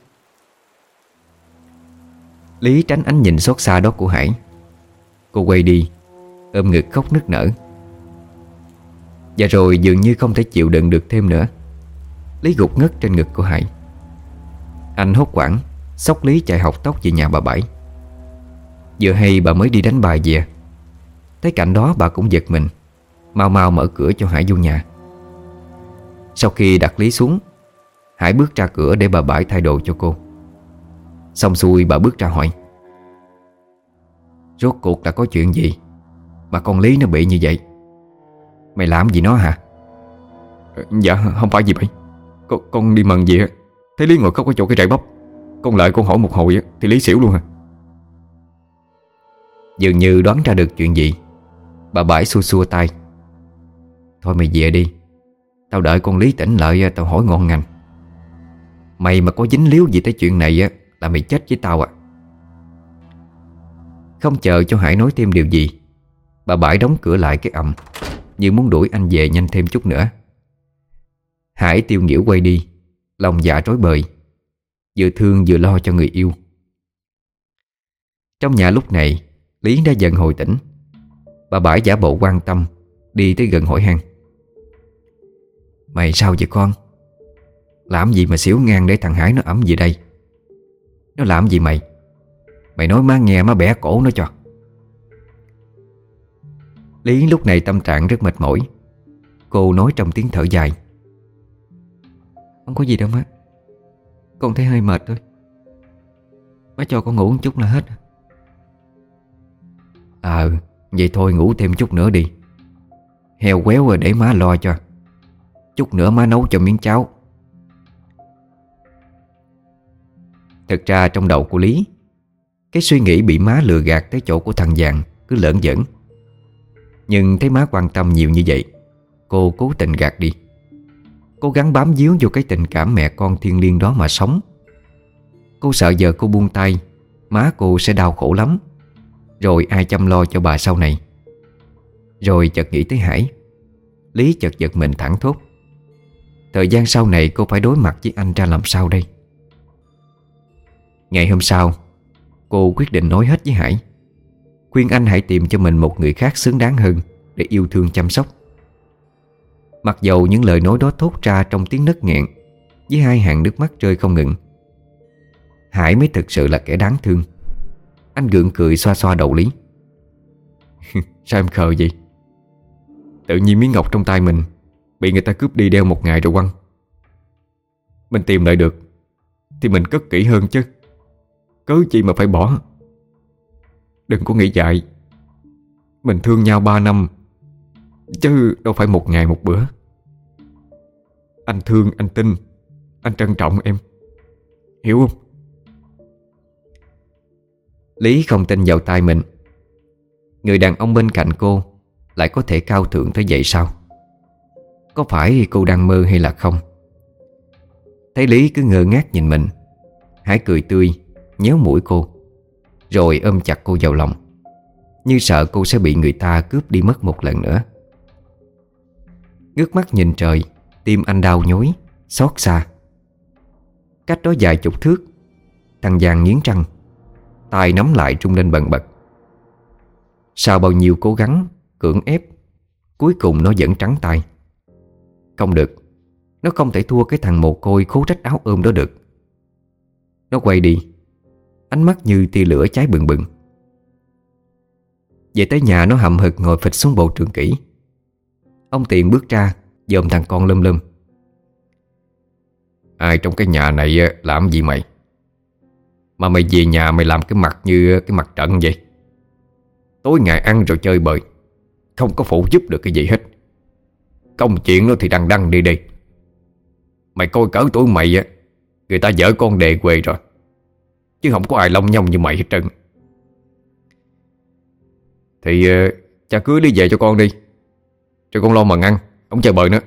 Speaker 1: Lý tránh ánh nhìn xót xa đó của Hải. Cô quay đi, ôm ngực khóc nức nở. Và rồi dường như không thể chịu đựng được thêm nữa, Lý gục ngất trên ngực của Hải. Anh hốt hoảng xốc Lý chạy học tốc về nhà bà Bảy. Vừa hay bà mới đi đánh bài về. Thấy cảnh đó bà cũng giật mình, mau mau mở cửa cho Hải vô nhà. Sau khi đặt Lý xuống, Hải bước ra cửa để bà Bảy thay đồ cho cô. Xong xuôi bà bước ra hỏi: "Rốt cuộc đã có chuyện gì mà con Lý nó bị như vậy? Mày làm gì nó hả?"
Speaker 2: Dạ không phải gì vậy. Con, con đi mần về, thấy Lý ngồi khóc ở chỗ cái rễ bắp. Con lại con hỏi một hồi thì Lý xỉu luôn à.
Speaker 1: Dường như đoán ra được chuyện gì, bà Bảy xua xua tay: "Thôi mày về đi, tao đợi con Lý tỉnh lại tao hỏi ngon ngành. Mày mà có dính líu gì tới chuyện này á là mày chết với tao à." Không chờ cho Hải nói thêm điều gì, bà Bảy đóng cửa lại cái ầm, như muốn đuổi anh về nhanh thêm chút nữa. Hải tiêu nghỉu quay đi, lòng dạ rối bời, vừa thương vừa lo cho người yêu. Trong nhà lúc này Lý đã dần hồi tỉnh. Bà Bảy giả bộ quan tâm, đi tới gần hỏi han: "Mày sao vậy con? Làm gì mà xỉu ngang để thằng Hải nó ẵm về đây? Nó làm gì mày? Mày nói má nghe má bẻ cổ nó cho." Lý lúc này tâm trạng rất mệt mỏi. Cô nói trong tiếng thở dài: "Không có gì đâu má, con thấy hơi mệt thôi. Má cho con ngủ một chút là hết." "Ờ, vậy thôi ngủ thêm chút nữa đi. Heo quéo rồi để má lo cho. Chút nữa má nấu cho miếng cháo." Thật ra trong đầu của Lý, cái suy nghĩ bị má lừa gạt tới chỗ của thằng Vàng cứ lởn vởn. Nhưng thấy má quan tâm nhiều như vậy, cô cố tình gạt đi. Cố gắng bám víu vô cái tình cảm mẹ con thiêng liêng đó mà sống. Cô sợ giờ cô buông tay, má cô sẽ đau khổ lắm. Rồi ai chăm lo cho bà sau này? Rồi chợt nghĩ tới Hải. Lý chợt giật mình thẳng thốt: thời gian sau này cô phải đối mặt với anh ra làm sao đây? Ngày hôm sau, cô quyết định nói hết với Hải, khuyên anh hãy tìm cho mình một người khác xứng đáng hơn để yêu thương chăm sóc. Mặc dầu những lời nói đó thốt ra trong tiếng nấc nghẹn, với hai hàng nước mắt rơi không ngừng, Hải mới thực sự là kẻ đáng thương. Anh gượng cười xoa xoa đầu Lý: "Sao em khờ vậy? Tự nhiên miếng ngọc trong tay mình bị người ta cướp đi đeo một ngày rồi quăng. Mình tìm lại được thì mình cất kỹ hơn chứ, cớ chi mà phải bỏ. Đừng có nghĩ dại. Mình thương nhau ba năm, chứ đâu phải một ngày một bữa. Anh thương, anh tin, anh trân trọng em, hiểu không?" Lý không tin vào tai mình. Người đàn ông bên cạnh cô lại có thể cao thượng tới vậy sao? Có phải cô đang mơ hay là không? Thấy Lý cứ ngơ ngác nhìn mình, Hải cười tươi, nhéo mũi cô, rồi ôm chặt cô vào lòng, như sợ cô sẽ bị người ta cướp đi mất một lần nữa. Ngước mắt nhìn trời, tim anh đau nhói, xót xa. Cách đó vài chục thước, thằng Giàng nghiến răng, tay nắm lại rung lên bần bật. Sau bao nhiêu cố gắng, cưỡng ép, cuối cùng nó vẫn trắng tay. Không được, nó không thể thua cái thằng mồ côi khố rách áo ôm đó được. Nó quay đi, ánh mắt như tia lửa cháy bừng bừng. Về tới nhà, nó hậm hực ngồi phịch xuống bộ trường kỷ. Ông Tiền bước ra dòm thằng con lum lum: "Ai trong cái nhà này làm gì mày? Mà mày về nhà mày làm cái mặt như cái mặt trận vậy. Tối ngày ăn rồi chơi bời, không có phụ giúp được cái gì hết. Công chuyện nó thì đăng đăng đi đi. Mày coi cỡ tuổi mày á, người ta vợ con đề quê rồi, chứ không có ai lông nhông như mày hết trơn. Thì uh, cha cưới đi về cho con đi, cho con lo mà ăn, không chơi bời nữa."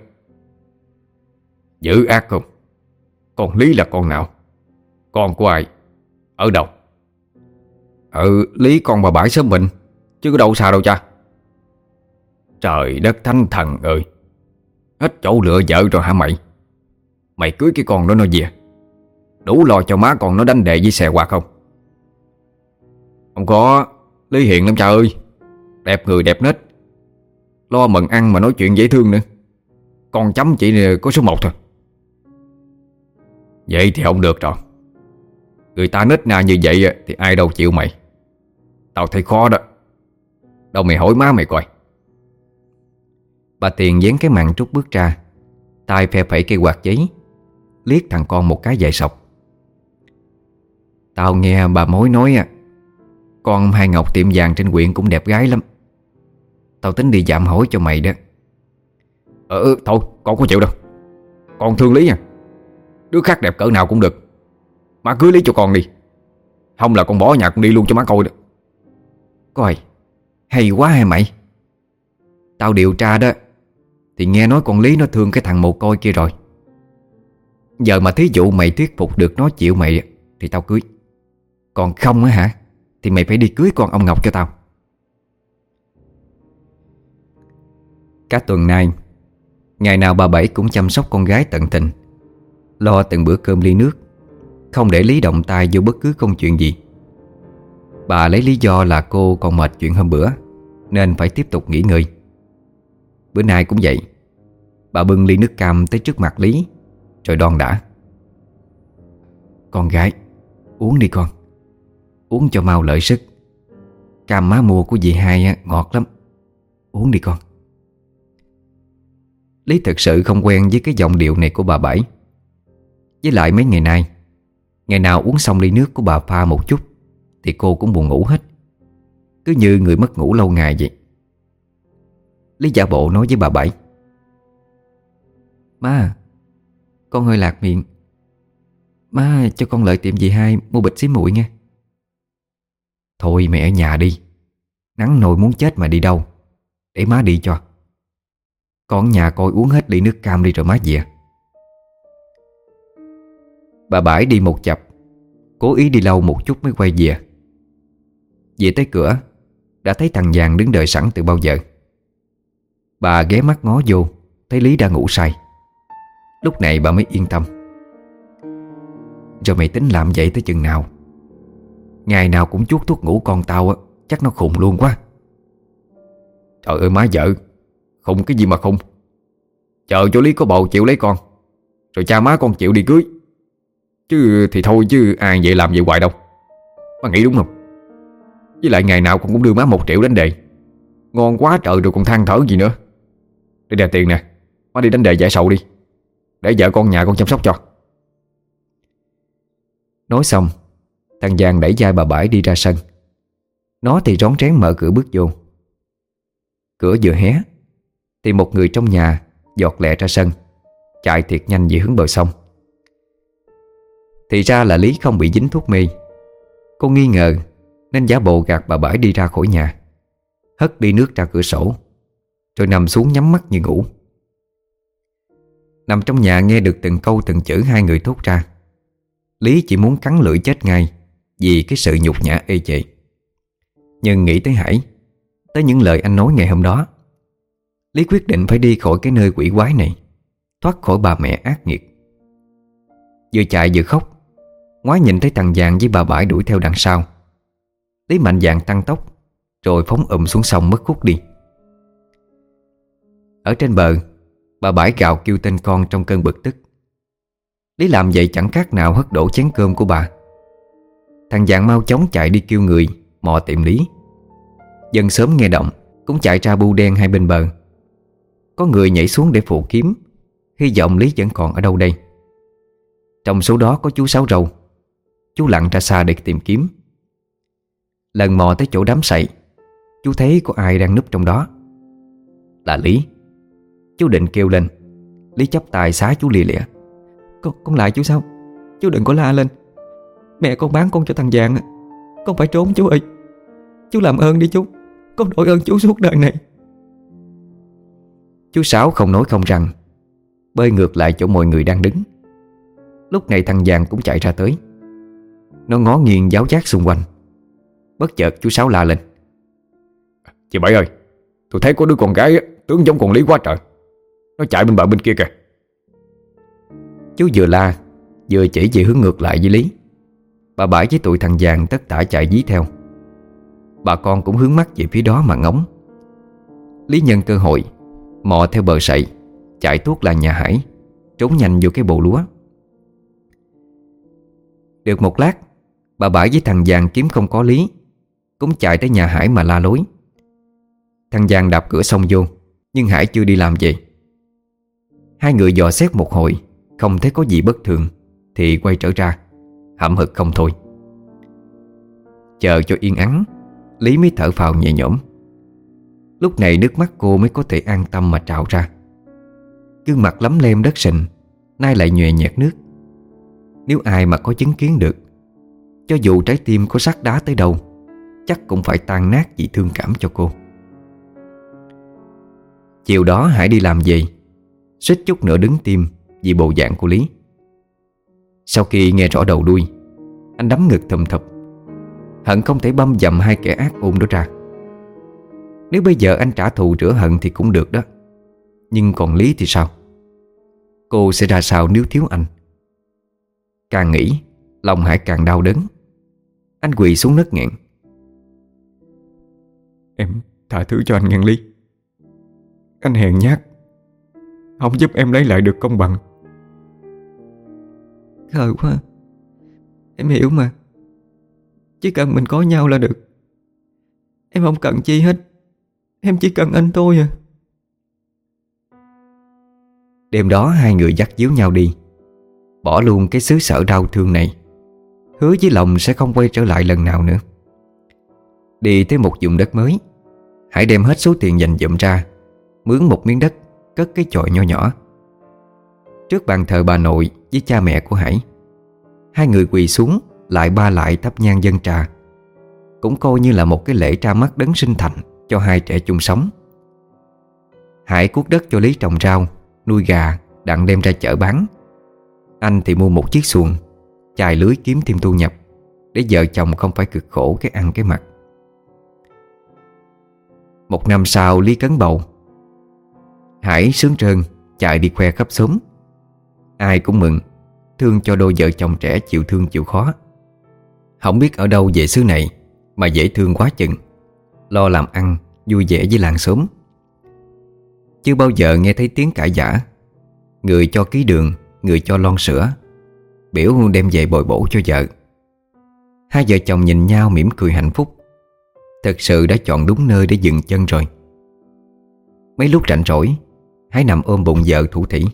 Speaker 1: "Dữ ác không? Con Lý là con nào? Con của ai? Ở đâu?" "Ừ, Lý con bà Bãi sớm bệnh, chứ có đâu xa đâu cha." "Trời đất thánh thần ơi, hết chỗ lựa vợ rồi hả mày? Mày cưới cái con đó nó về, đủ lo cho má con nó đánh đề với xè quạt không?" "Không có, Lý hiền lắm cha ơi.
Speaker 2: Đẹp người đẹp nết, lo mần ăn mà nói chuyện dễ thương nữa. Con chấm chỉ có số một thôi. Vậy thì không được rồi. Người ta nết na như vậy thì ai đâu chịu mày. Tao thấy khó đó. Đâu mày hỏi má mày coi.
Speaker 1: Bà Tiền dán cái màn trúc bước ra, tay phe phẩy cây quạt giấy, liếc thằng con một cái dài sọc. Tao nghe bà mối nói à, con Hai Ngọc tiệm vàng trên huyện cũng đẹp gái lắm. Tao tính đi dạm hỏi cho mày đó.
Speaker 2: Ờ thôi con có chịu đâu. Con thương Lý à. Đứa khác đẹp cỡ nào cũng được, má cưới Lý cho con đi. Không là con bỏ nhà con đi luôn cho má coi đó.
Speaker 1: Coi, hay quá hay mày. Tao điều tra đó thì nghe nói con Lý nó thương cái thằng mồ côi kia rồi. Giờ mà thí dụ mày thuyết phục được nó chịu mày thì tao cưới. Còn không á hả, thì mày phải đi cưới con ông Ngọc cho tao. Cả tuần nay, ngày nào bà Bảy cũng chăm sóc con gái tận tình, lo từng bữa cơm ly nước, không để Lý động tay vô bất cứ công chuyện gì. Bà lấy lý do là cô còn mệt chuyện hôm bữa nên phải tiếp tục nghỉ ngơi. Bữa nay cũng vậy. Bà bưng ly nước cam tới trước mặt Lý rồi đon đả: "Con gái, uống đi con. Uống cho mau lợi sức. Cam má mua của dì Hai á, ngọt lắm. Uống đi con." Lý thực sự không quen với cái giọng điệu này của bà Bảy. Với lại mấy ngày nay, ngày nào uống xong ly nước của bà pha một chút thì cô cũng buồn ngủ hết, cứ như người mất ngủ lâu ngày vậy. Lý giả bộ nói với bà Bảy: "Má, con hơi lạc miệng. Má cho con lợi tiệm dì Hai mua bịch xí muội nghe." "Thôi mẹ ở nhà đi. Nắng nôi muốn chết mà đi đâu. Để má đi cho. Con ở nhà coi uống hết ly nước cam đi rồi má về." Bà Bãi đi một chập, cố ý đi lâu một chút mới quay về. Về tới cửa, đã thấy thằng Vàng đứng đợi sẵn từ bao giờ. Bà ghé mắt ngó vô, thấy Lý đang ngủ say. Lúc này bà mới yên tâm. "Rồi mày tính làm vậy tới chừng nào? Ngày nào cũng chuốt thuốc ngủ con tao á, chắc nó khùng luôn quá."
Speaker 2: "Trời ơi má vợ, khùng cái gì mà khùng. Chờ cho Lý có bầu chịu lấy con, rồi cha má con chịu đi cưới. Chứ thì thôi chứ ai vậy làm vậy hoài đâu. Má nghĩ đúng không? Với lại ngày nào con cũng đưa má một triệu đánh đề. Ngon quá trời rồi còn than thở gì nữa. Đây nè tiền nè, má đi đánh đề giải sầu đi, để vợ con nhà con chăm sóc cho."
Speaker 1: Nói xong, thằng Vàng đẩy vai bà Bãi đi ra sân. Nó thì rón rén mở cửa bước vô. Cửa vừa hé thì một người trong nhà giọt lẹ ra sân, chạy thiệt nhanh về hướng bờ sông. Thì ra là Lý không bị dính thuốc mê. Cô nghi ngờ nên giả bộ gạt bà Bãi đi ra khỏi nhà, hất đi nước ra cửa sổ, rồi nằm xuống nhắm mắt như ngủ. Nằm trong nhà nghe được từng câu từng chữ hai người thốt ra, Lý chỉ muốn cắn lưỡi chết ngay vì cái sự nhục nhã ê chề. Nhưng nghĩ tới Hải, tới những lời anh nói ngày hôm đó, Lý quyết định phải đi khỏi cái nơi quỷ quái này, thoát khỏi bà mẹ ác nghiệt. Vừa chạy vừa khóc, ngoái nhìn thấy thằng Vàng với bà Bãi đuổi theo đằng sau. Lý mạnh dạn tăng tốc, rồi phóng ụm xuống sông mất khúc đi. Ở trên bờ, bà Bãi gào kêu tên con trong cơn bực tức. Lý làm vậy chẳng khác nào hất đổ chén cơm của bà. Thằng Vàng mau chóng chạy đi kêu người mò tìm Lý. Dân sớm nghe động cũng chạy ra bu đen hai bên bờ. Có người nhảy xuống để phụ kiếm, hy vọng Lý vẫn còn ở đâu đây. Trong số đó có chú Sáu Râu. Chú lặn ra xa để tìm kiếm. Lần mò tới chỗ đám sậy, chú thấy có ai đang núp trong đó. Là Lý. Chú định kêu lên. Lý chắp tay xá chú lìa lịa: Con, con lại chú Sáu. Chú đừng có la lên. Mẹ con bán con cho thằng Vàng. Con phải trốn chú ơi. Chú làm ơn đi chú. Con đội ơn chú suốt đời này. Chú Sáu không nói không rằng, bơi ngược lại chỗ mọi người đang đứng. Lúc này thằng Vàng cũng chạy ra tới. Nó ngó nghiêng giáo giác xung quanh. Bất chợt chú Sáu la lên:
Speaker 2: "Chị Bảy ơi, tôi thấy có đứa con gái tướng giống con Lý quá trời. Nó chạy bên bờ bên kia kìa."
Speaker 1: Chú vừa la vừa chỉ về hướng ngược lại với Lý. Bà Bãi với tụi thằng Vàng tất tả chạy dí theo. Bà con cũng hướng mắt về phía đó mà ngóng. Lý nhân cơ hội mò theo bờ sậy, chạy tuốt lại nhà Hải, trốn nhanh vô cái bộ lúa. Được một lát, bà Bãi với thằng Giàng kiếm không có Lý, cũng chạy tới nhà Hải mà la lối. Thằng Giàng đạp cửa xông vô, nhưng Hải chưa đi làm về. Hai người dò xét một hồi, không thấy có gì bất thường, thì quay trở ra, hậm hực không thôi. Chờ cho yên ắng, Lý mới thở phào nhẹ nhõm. Lúc này nước mắt cô mới có thể an tâm mà trào ra. Gương mặt lấm lem đất sình, nay lại nhòe nhẹt nước. Nếu ai mà có chứng kiến được, cho dù trái tim có sắt đá tới đâu, chắc cũng phải tan nát vì thương cảm cho cô. Chiều đó Hải đi làm về, suýt chút nữa đứng tim vì bộ dạng của Lý. Sau khi nghe rõ đầu đuôi, anh đấm ngực thầm thập, hận không thể băm dầm hai kẻ ác ôn đó ra. Nếu bây giờ anh trả thù rửa hận thì cũng được đó, nhưng còn Lý thì sao? Cô sẽ ra sao nếu thiếu anh? Càng nghĩ, lòng Hải càng đau đớn. Anh quỳ xuống nấc nghẹn:
Speaker 2: Em tha thứ cho anh ngàn Lý. Anh hèn nhát, không giúp em lấy lại được công bằng.
Speaker 3: Khờ quá. Em hiểu mà. Chỉ cần mình có nhau là được. Em không cần chi hết. Em chỉ cần anh thôi à.
Speaker 1: Đêm đó hai người dắt díu nhau đi, bỏ luôn cái xứ sở đau thương này, hứa với lòng sẽ không quay trở lại lần nào nữa. Đi tới một vùng đất mới, Hải đem hết số tiền dành dụm ra, mướn một miếng đất, cất cái chòi nho nhỏ. Trước bàn thờ bà nội với cha mẹ của Hải, hai người quỳ xuống lại ba lại thắp nhang dâng trà, cũng coi như là một cái lễ ra mắt đấng sinh thành cho hai trẻ chung sống. Hải cuốc đất cho Lý trồng rau, nuôi gà, đặng đem ra chợ bán. Anh thì mua một chiếc xuồng, chài lưới kiếm thêm thu nhập, để vợ chồng không phải cực khổ cái ăn cái mặc. Một năm sau Lý cấn bầu. Hải sướng trơn chạy đi khoe khắp xóm. Ai cũng mừng, thương cho đôi vợ chồng trẻ chịu thương chịu khó. Không biết ở đâu về xứ này mà dễ thương quá chừng, lo làm ăn, vui vẻ với làng xóm. Chưa bao giờ nghe thấy tiếng cãi vã. Người cho ký đường, người cho lon sữa, biểu đem về bồi bổ cho vợ. Hai vợ chồng nhìn nhau mỉm cười hạnh phúc. Thật sự đã chọn đúng nơi để dừng chân rồi. Mấy lúc rảnh rỗi, Hải nằm ôm bụng vợ thủ thỉ: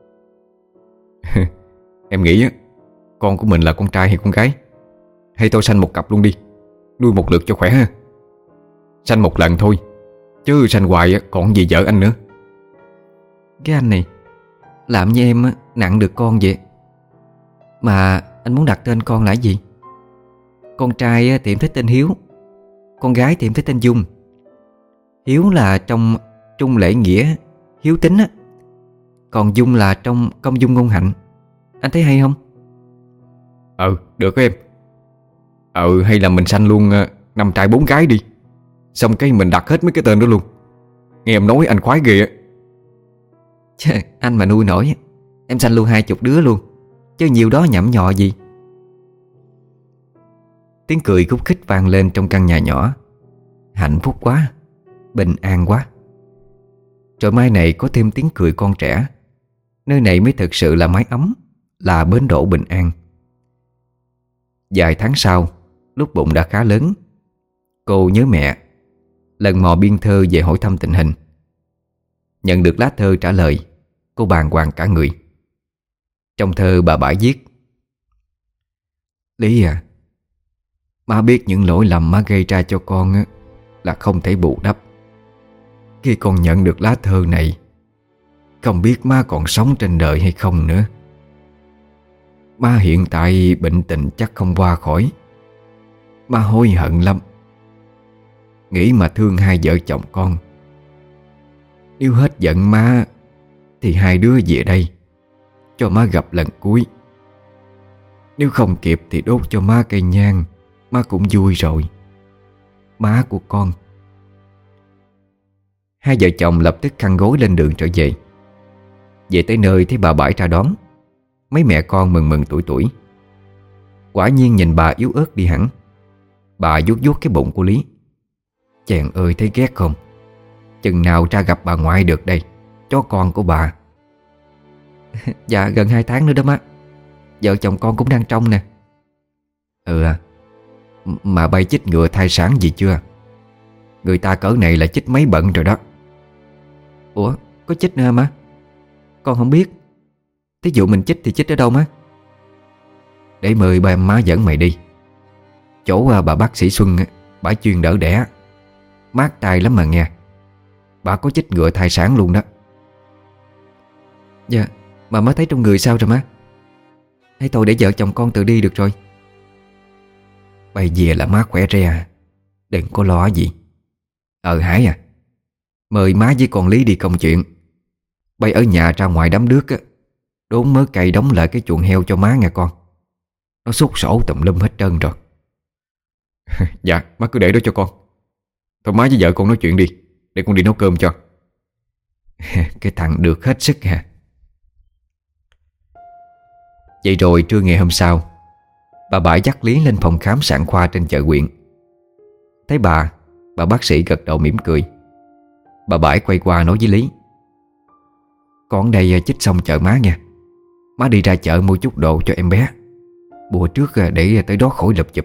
Speaker 2: Em nghĩ con của mình là con trai hay con gái? Hay tôi sanh một cặp luôn đi, nuôi một lượt cho khỏe ha. Sanh một lần thôi, chứ sanh hoài còn gì vợ anh nữa.
Speaker 3: Cái anh này làm như em nặng được con vậy. Mà anh muốn đặt tên con là gì? Con trai thì em thích tên Hiếu, con gái thì em thích tên Dung. Hiếu là trong trung lễ nghĩa hiếu tính á, còn Dung là trong công dung ngôn hạnh. Anh thấy hay không?
Speaker 2: Ừ, được em. Ừ, hay là mình sanh luôn năm trai bốn gái đi, xong cái mình đặt hết mấy cái tên đó luôn. Nghe em nói anh khoái ghê á.
Speaker 3: Chứ anh mà nuôi nổi, em sanh luôn hai chục đứa luôn, chứ nhiều đó nhẩm nhọ gì.
Speaker 1: Tiếng cười khúc khích vang lên trong căn nhà nhỏ. Hạnh phúc quá, bình an quá. Rồi mai này có thêm tiếng cười con trẻ. Nơi này mới thực sự là mái ấm, là bến đỗ bình an. Vài tháng sau, lúc bụng đã khá lớn, cô nhớ mẹ, lần mò biên thơ về hỏi thăm tình hình. Nhận được lá thơ trả lời, cô bàng hoàng cả người. Trong thơ bà Bãi viết: Lý à, má biết những lỗi lầm má gây ra cho con á, là không thể bù đắp. Khi con nhận được lá thơ này, không biết má còn sống trên đời hay không nữa. Má hiện tại bệnh tình chắc không qua khỏi. Má hối hận lắm, nghĩ mà thương hai vợ chồng con. Nếu hết giận má thì hai đứa về đây cho má gặp lần cuối. Nếu không kịp thì đốt cho má cây nhang, má cũng vui rồi. Má của con. Hai vợ chồng lập tức khăn gối lên đường trở về. Về tới nơi thấy bà Bãi ra đón. Mấy mẹ con mừng mừng tuổi tuổi. Quả nhiên nhìn bà yếu ớt đi hẳn. Bà vuốt vuốt cái bụng của Lý. Chàng ơi thấy ghét không? Chừng nào ra gặp bà ngoại được đây, chó con của bà?
Speaker 3: Dạ gần hai tháng nữa đó má. Vợ chồng con cũng đang trong nè.
Speaker 1: Ừ à. Mà bay chích ngừa thai sản gì chưa? Người ta cỡ này là chích mấy bận rồi đó.
Speaker 3: Ủa có chích nữa hả má? Con không biết. Thí dụ mình chích thì chích ở đâu má?
Speaker 1: Để mời ba má dẫn mày đi. Chỗ à, bà bác sĩ Xuân, bà chuyên đỡ đẻ, mát tay lắm mà nghe. Bà có chích ngừa thai sản luôn đó.
Speaker 3: Dạ. Mà má thấy trong người sao rồi má? Hay thôi để vợ chồng con tự đi được rồi.
Speaker 1: Bây giờ là má khỏe re, đừng có lo gì. Ờ Hải à, mời má với con Lý đi công chuyện. Bây ở nhà ra ngoài đám đước á, đốn mớ cây đóng lại cái chuồng heo cho má nghe con. Nó xúc sổ tùm lum hết trơn rồi.
Speaker 2: Dạ má cứ để đó cho con. Thôi má với vợ con nói chuyện đi, để con đi nấu cơm cho.
Speaker 1: Cái thằng được hết sức hả? Vậy rồi trưa ngày hôm sau, bà Bãi dắt Lý lên phòng khám sản khoa trên chợ huyện. Thấy bà, bà bác sĩ gật đầu mỉm cười. Bà Bãi quay qua nói với Lý: Con đây chích xong chợ má nha. Má đi ra chợ mua chút đồ cho em bé, bùa trước để tới đó khỏi lập chụp.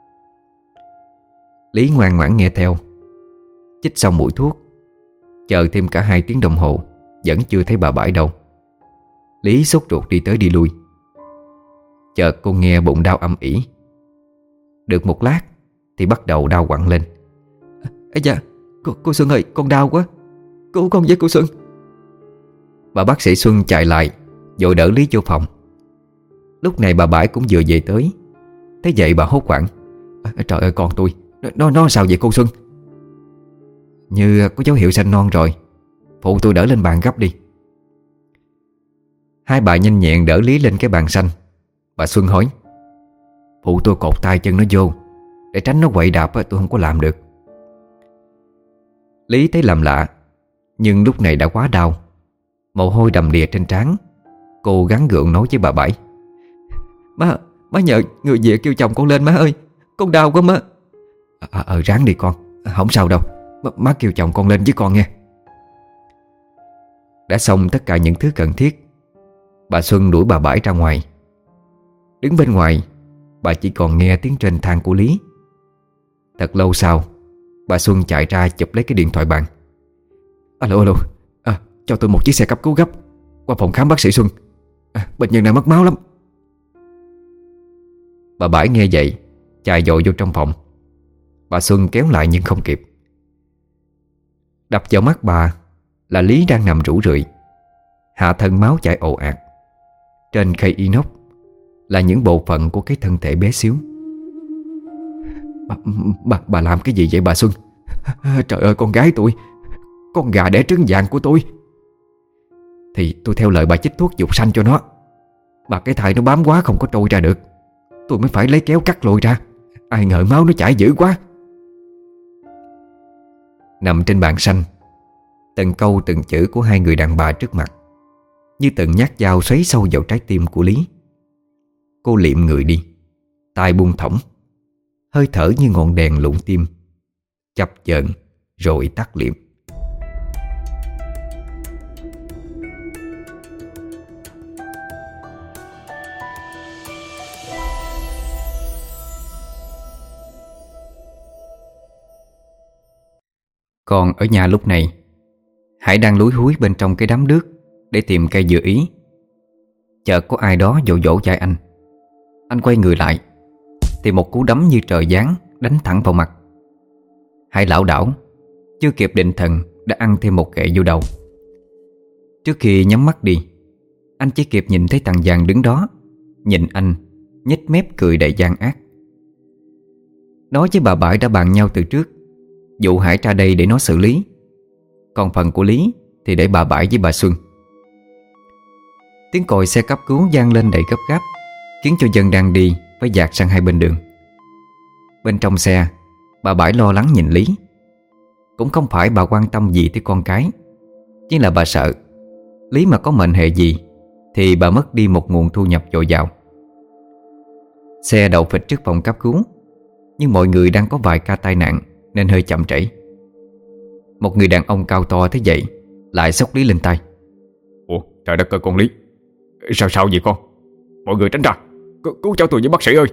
Speaker 1: Lý ngoan ngoãn nghe theo. Chích xong mũi thuốc, chờ thêm cả hai tiếng đồng hồ vẫn chưa thấy bà Bãi đâu. Lý sốt ruột đi tới đi lui. Chợt cô nghe bụng đau âm ỉ. Được một lát thì bắt đầu đau quặn lên.
Speaker 3: Ây da, cô, cô Xuân ơi, con đau quá. Cứu con với cô Xuân.
Speaker 1: Bà bác sĩ Xuân chạy lại vội đỡ Lý vô phòng. Lúc này bà Bãi cũng vừa về tới. Thế vậy bà hốt hoảng:
Speaker 3: à, Trời ơi con tôi, Nó nó sao vậy cô Xuân?
Speaker 1: Như có dấu hiệu sanh non rồi, phụ tôi đỡ lên bàn gấp đi. Hai bà nhanh nhẹn đỡ Lý lên cái bàn xanh. Bà Xuân hỏi: Phụ tôi cột tay chân nó vô, để tránh nó quậy đạp, tôi không có làm được. Lý thấy làm lạ, nhưng lúc này đã quá đau. Mồ hôi đầm đìa trên trán. Cô gắng gượng nói với bà Bảy:
Speaker 3: Má, má nhờ người về kêu chồng con lên má ơi. Con đau quá má.
Speaker 1: Ờ à, à, ráng đi con, không sao đâu. Má, má kêu chồng con lên với con nghe. Đã xong tất cả những thứ cần thiết, bà Xuân đuổi bà Bảy ra ngoài. Đứng bên ngoài, bà chỉ còn nghe tiếng trên thang của Lý. Thật lâu sau, bà Xuân chạy ra chụp lấy cái điện thoại bàn.
Speaker 3: Alo alo, à, cho tôi một chiếc xe cấp cứu gấp qua phòng khám bác sĩ Xuân. à, Bệnh nhân này mất máu lắm.
Speaker 1: Bà Bảy nghe vậy chạy dội vô trong phòng. Bà Xuân kéo lại nhưng không kịp. Đập vào mắt bà là Lý đang nằm rũ rượi, hạ thân máu chảy ồ ạt. Trên khay inox là những bộ phận của cái thân thể bé xíu.
Speaker 3: Bà, bà, bà làm cái gì vậy bà Xuân? Trời ơi con gái tôi, con gà đẻ trứng vàng của tôi.
Speaker 1: Thì tôi theo lời bà chích thuốc dục sanh cho nó, mà cái thai nó bám quá không có trôi ra được, tôi mới phải lấy kéo cắt lồi ra. Ai ngờ máu nó chảy dữ quá. Nằm trên bàn xanh, từng câu từng chữ của hai người đàn bà trước mặt như từng nhát dao xoáy sâu vào trái tim của Lý. Cô liệm người đi, tai buông thõng, hơi thở như ngọn đèn lụng tim, chập chờn rồi tắt liệm. Còn ở nhà lúc này, Hải đang lúi húi bên trong cái đám đước để tìm cây dừa ý. Chợt có ai đó dỗ dỗ vai anh. Anh quay người lại thì một cú đấm như trời giáng đánh thẳng vào mặt. Hải lảo đảo, chưa kịp định thần đã ăn thêm một gậy vô đầu. Trước khi nhắm mắt đi, anh chỉ kịp nhìn thấy thằng Giàng đứng đó, nhìn anh, nhếch mép cười đầy gian ác. Nói với bà Bãi đã bàn nhau từ trước, dụ Hải ra đây để nó xử lý, còn phần của Lý thì để bà Bãi với bà Xuân. Tiếng còi xe cấp cứu vang lên đầy gấp gáp, khiến cho dân đang đi phải dạt sang hai bên đường. Bên trong xe, bà Bãi lo lắng nhìn Lý. Cũng không phải bà quan tâm gì tới con cái, chỉ là bà sợ Lý mà có mệnh hệ gì thì bà mất đi một nguồn thu nhập dồi dào. Xe đậu phịch trước phòng cấp cứu, nhưng mọi người đang có vài ca tai nạn nên hơi chậm trễ. Một người đàn ông cao to thấy vậy lại xốc Lý lên tay.
Speaker 2: Ủa trời đất ơi con Lý, sao sao vậy con? Mọi người tránh ra, cứu, cứu cháu tôi với bác sĩ ơi.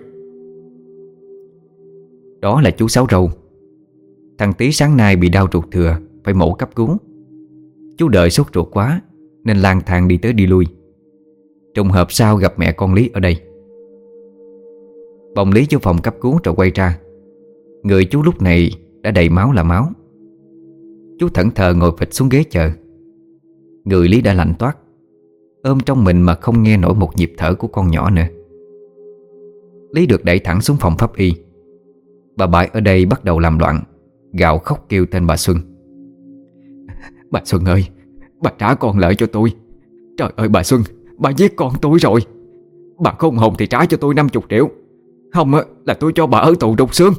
Speaker 1: Đó là chú Sáu Râu. Thằng Tí sáng nay bị đau ruột thừa, phải mổ cấp cứu. Chú đợi sốt ruột quá nên lang thang đi tới đi lui. Trùng hợp sao gặp mẹ con Lý ở đây. Bồng Lý vô phòng cấp cứu rồi quay ra. Người chú lúc này đã đầy máu là máu. Chú thẫn thờ ngồi phịch xuống ghế chờ. Người Lý đã lạnh toát, ôm trong mình mà không nghe nổi một nhịp thở của con nhỏ nữa. Lý được đẩy thẳng xuống phòng pháp y. Bà Bãi ở đây bắt đầu làm loạn, gào khóc kêu tên bà Xuân. Bà Xuân ơi, bà trả con lại cho tôi. Trời ơi bà Xuân, bà giết con tôi rồi. Bà không hồn thì trả cho tôi năm mươi triệu. Không là tôi cho bà ở tù rục xương.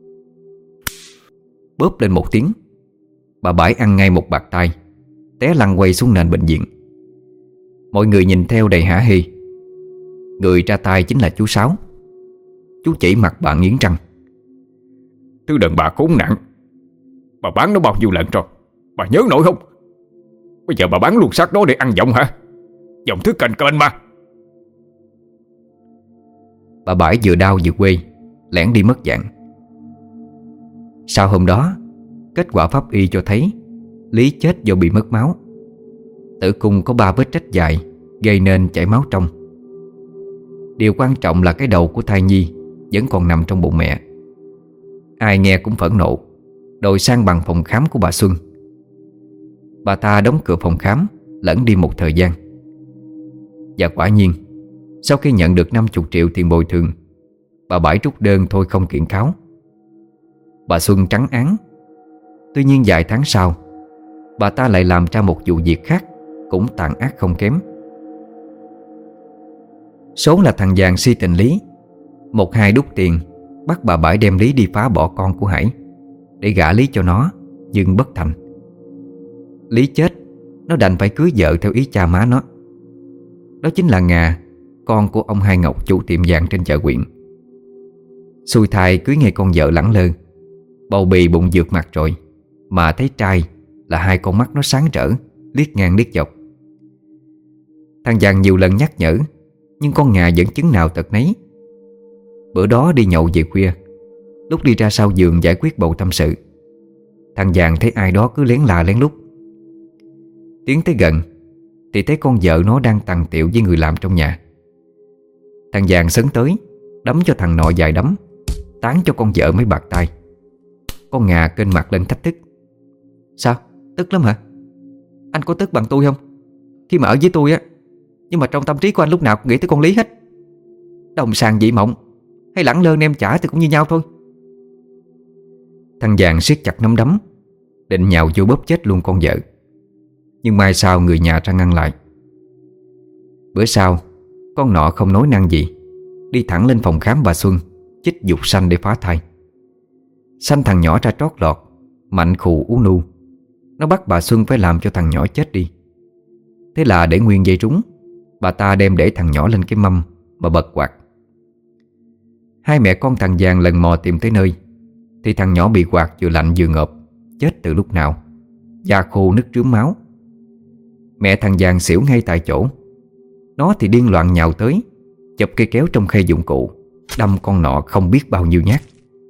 Speaker 1: Bóp lên một tiếng, bà Bãi ăn ngay một bạt tay, té lăn quay xuống nền bệnh viện. Mọi người nhìn theo đầy hả hê. Người ra tay chính là chú Sáu. Chú chỉ mặt bà nghiến răng.
Speaker 2: Thứ đàn bà khốn nạn, bà bán nó bao nhiêu lần rồi, bà nhớ nổi không? Bây giờ bà bán luôn xác đó để ăn giọng hả? Giọng thứ cành kênh mà.
Speaker 1: Bà Bãi vừa đau vừa quê, lẻn đi mất dạng. Sau hôm đó, kết quả pháp y cho thấy Lý chết do bị mất máu. Tử cung có ba vết rách dài, gây nên chảy máu trong. Điều quan trọng là cái đầu của thai nhi vẫn còn nằm trong bụng mẹ. Ai nghe cũng phẫn nộ, đòi sang bằng phòng khám của bà Xuân. Bà ta đóng cửa phòng khám, lẫn đi một thời gian. Và quả nhiên, sau khi nhận được năm mươi triệu tiền bồi thường, bà Bãi rút đơn thôi không kiện cáo. Bà Xuân trắng án. Tuy nhiên vài tháng sau, bà ta lại làm ra một vụ việc khác, cũng tàn ác không kém. Số là thằng Vàng si tình Lý. Một hai đút tiền, bắt bà Bãi đem Lý đi phá bỏ con của Hải, để gả Lý cho nó, nhưng bất thành. Lý chết, nó đành phải cưới vợ theo ý cha má nó. Đó chính là Ngà, con của ông Hai Ngọc, chủ tiệm vàng trên chợ huyện. Xui thai cưới ngay con vợ lẳng lơ, bầu bì bụng dược mặt rồi, mà thấy trai là hai con mắt nó sáng rỡ, liếc ngang liếc dọc. Thằng Vàng nhiều lần nhắc nhở, nhưng con Ngà vẫn chứng nào tật nấy. Bữa đó đi nhậu về khuya, lúc đi ra sau giường giải quyết bầu tâm sự, thằng Vàng thấy ai đó cứ lén la lén lút. Tiến tới gần thì thấy con vợ nó đang tằng tiệu với người làm trong nhà. Thằng Vàng sấn tới, đấm cho thằng nọ vài đấm, tán cho con vợ mấy bạt tay. Con Ngà kênh mặt lên thách thức. Sao? Tức lắm hả? Anh có tức bằng tôi không? Khi mà ở với tôi á, nhưng mà trong tâm trí của anh lúc nào cũng nghĩ tới con Lý hết. Đồng sàng dị mộng hay lẳng lơ nem chả thì cũng như nhau thôi. Thằng Vàng siết chặt nắm đấm, định nhào vô bóp chết luôn con vợ. Nhưng mai sau người nhà ra ngăn lại. Bữa sau, con nọ không nói năng gì, đi thẳng lên phòng khám bà Xuân, chích dục sanh để phá thai. Sanh thằng nhỏ ra trót lọt, mạnh khù ú nu. Nó bắt bà Xuân phải làm cho thằng nhỏ chết đi. Thế là để nguyên dây trúng, bà ta đem để thằng nhỏ lên cái mâm mà bật quạt. Hai mẹ con thằng Vàng lần mò tìm tới nơi, thì thằng nhỏ bị quạt vừa lạnh vừa ngợp, chết từ lúc nào, da khô nứt rướm máu. Mẹ thằng Vàng xỉu ngay tại chỗ. Nó thì điên loạn nhào tới, chụp cây kéo trong khay dụng cụ, đâm con nọ không biết bao nhiêu nhát.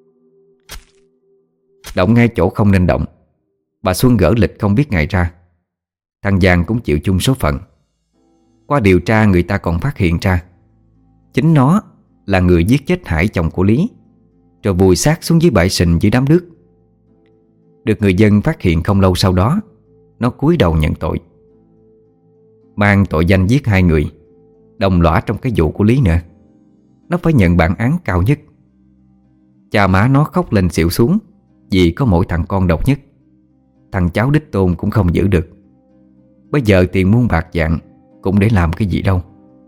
Speaker 1: Động ngay chỗ không nên động, bà Xuân gỡ lịch không biết ngày ra. Thằng Vàng cũng chịu chung số phận. Qua điều tra người ta còn phát hiện ra chính nó là người giết chết Hải, chồng của Lý, rồi vùi xác xuống dưới bãi sình dưới đám nước. Được người dân phát hiện không lâu sau đó, nó cúi đầu nhận tội, mang tội danh giết hai người, đồng lõa trong cái vụ của Lý nữa. Nó phải nhận bản án cao nhất. Cha má nó khóc lên xịu xuống, vì có mỗi thằng con độc nhất. Thằng cháu đích tôn cũng không giữ được. Bây giờ tiền muôn bạc vạn cũng để làm cái gì đâu.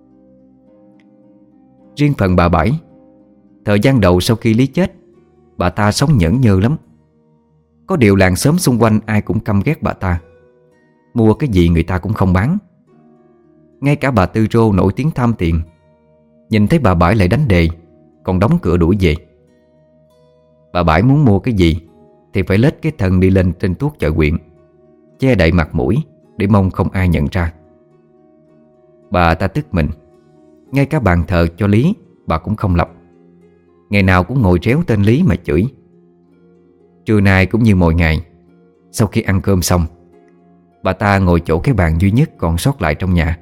Speaker 1: Riêng phần bà Bảy, thời gian đầu sau khi Lý chết, bà ta sống nhẫn nhơ lắm. Có điều làng xóm xung quanh ai cũng căm ghét bà ta. Mua cái gì người ta cũng không bán. Ngay cả bà Tư Rô nổi tiếng tham tiền, nhìn thấy bà Bảy lại đánh đề, còn đóng cửa đuổi về. Bà Bảy muốn mua cái gì thì phải lết cái thân đi lên trên tuốt chợ huyện, che đậy mặt mũi để mong không ai nhận ra. Bà ta tức mình. Ngay cả bàn thờ cho Lý bà cũng không lập. Ngày nào cũng ngồi réo tên Lý mà chửi. Trưa nay cũng như mọi ngày, sau khi ăn cơm xong, bà ta ngồi chỗ cái bàn duy nhất còn sót lại trong nhà.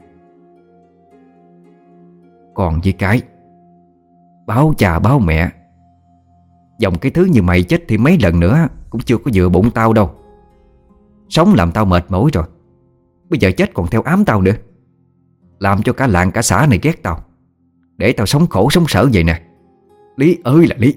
Speaker 1: Còn với cái báo cha báo mẹ, dòng cái thứ như mày chết thì mấy lần nữa cũng chưa có vừa bụng tao đâu. Sống làm tao mệt mỏi rồi, bây giờ chết còn theo ám tao nữa, làm cho cả làng cả xã này ghét tao, để tao sống khổ sống sở vậy nè. Lý ơi là Lý.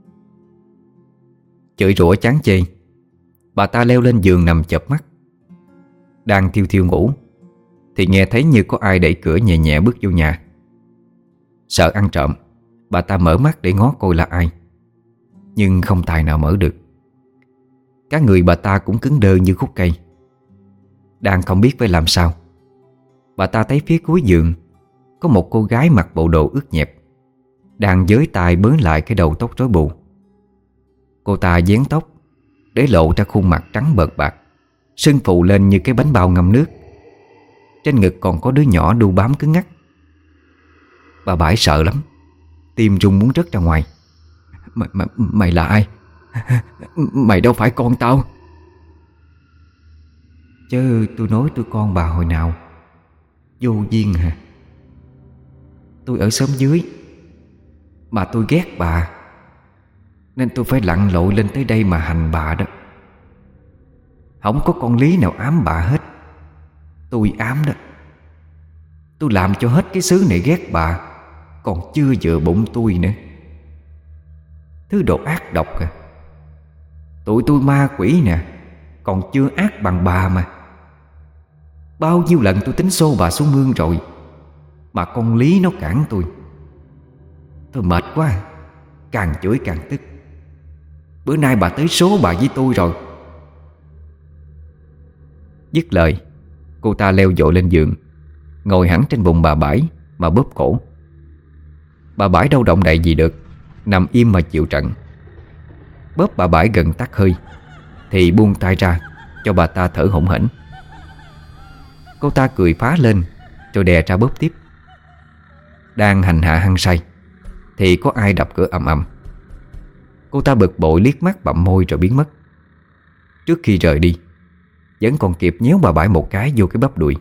Speaker 1: Chửi rủa chán chê, bà ta leo lên giường nằm chợp mắt. Đang thiêu thiêu ngủ thì nghe thấy như có ai đẩy cửa nhẹ nhẹ bước vô nhà. Sợ ăn trộm, bà ta mở mắt để ngó coi là ai, nhưng không tài nào mở được. Cả người bà ta cũng cứng đơ như khúc cây. Đang không biết phải làm sao, bà ta thấy phía cuối giường có một cô gái mặc bộ đồ ướt nhẹp, đang giới tay bới lại cái đầu tóc rối bù. Cô ta vén tóc để lộ ra khuôn mặt trắng bợt bạc, sưng phù lên như cái bánh bao ngâm nước. Trên ngực còn có đứa nhỏ đu bám cứng ngắc. Bà Bãi sợ lắm, tim run muốn rớt ra ngoài. Mày, mày, mày là ai? Mày đâu phải con tao. Chứ tôi nói tôi con bà hồi nào. Vô duyên hả? Tôi ở xóm dưới mà tôi ghét bà, nên tôi phải lặn lội lên tới đây mà hành bà đó. Không có con Lý nào ám bà hết, tôi ám đó. Tôi làm cho hết cái xứ này ghét bà, còn chưa vừa bụng tôi nữa. Thứ đồ ác độc à. Tụi tôi ma quỷ nè, còn chưa ác bằng bà mà. Bao nhiêu lần tôi tính xô bà xuống mương rồi, mà con Lý nó cản tôi. Tôi mệt quá, càng chửi càng tức. Bữa nay bà tới số bà với tôi rồi. Dứt lời, cô ta leo dội lên giường, ngồi hẳn trên bụng bà Bãi mà bóp cổ. Bà Bãi đâu động đậy gì được, nằm im mà chịu trận. Bóp bà Bãi gần tắt hơi thì buông tay ra cho bà ta thở hổn hển. Cô ta cười phá lên rồi đè ra bóp tiếp. Đang hành hạ hăng say thì có ai đập cửa ầm ầm. Cô ta bực bội liếc mắt bặm môi rồi biến mất. Trước khi rời đi, vẫn còn kịp nhéo bà Bãi một cái vô cái bắp đùi.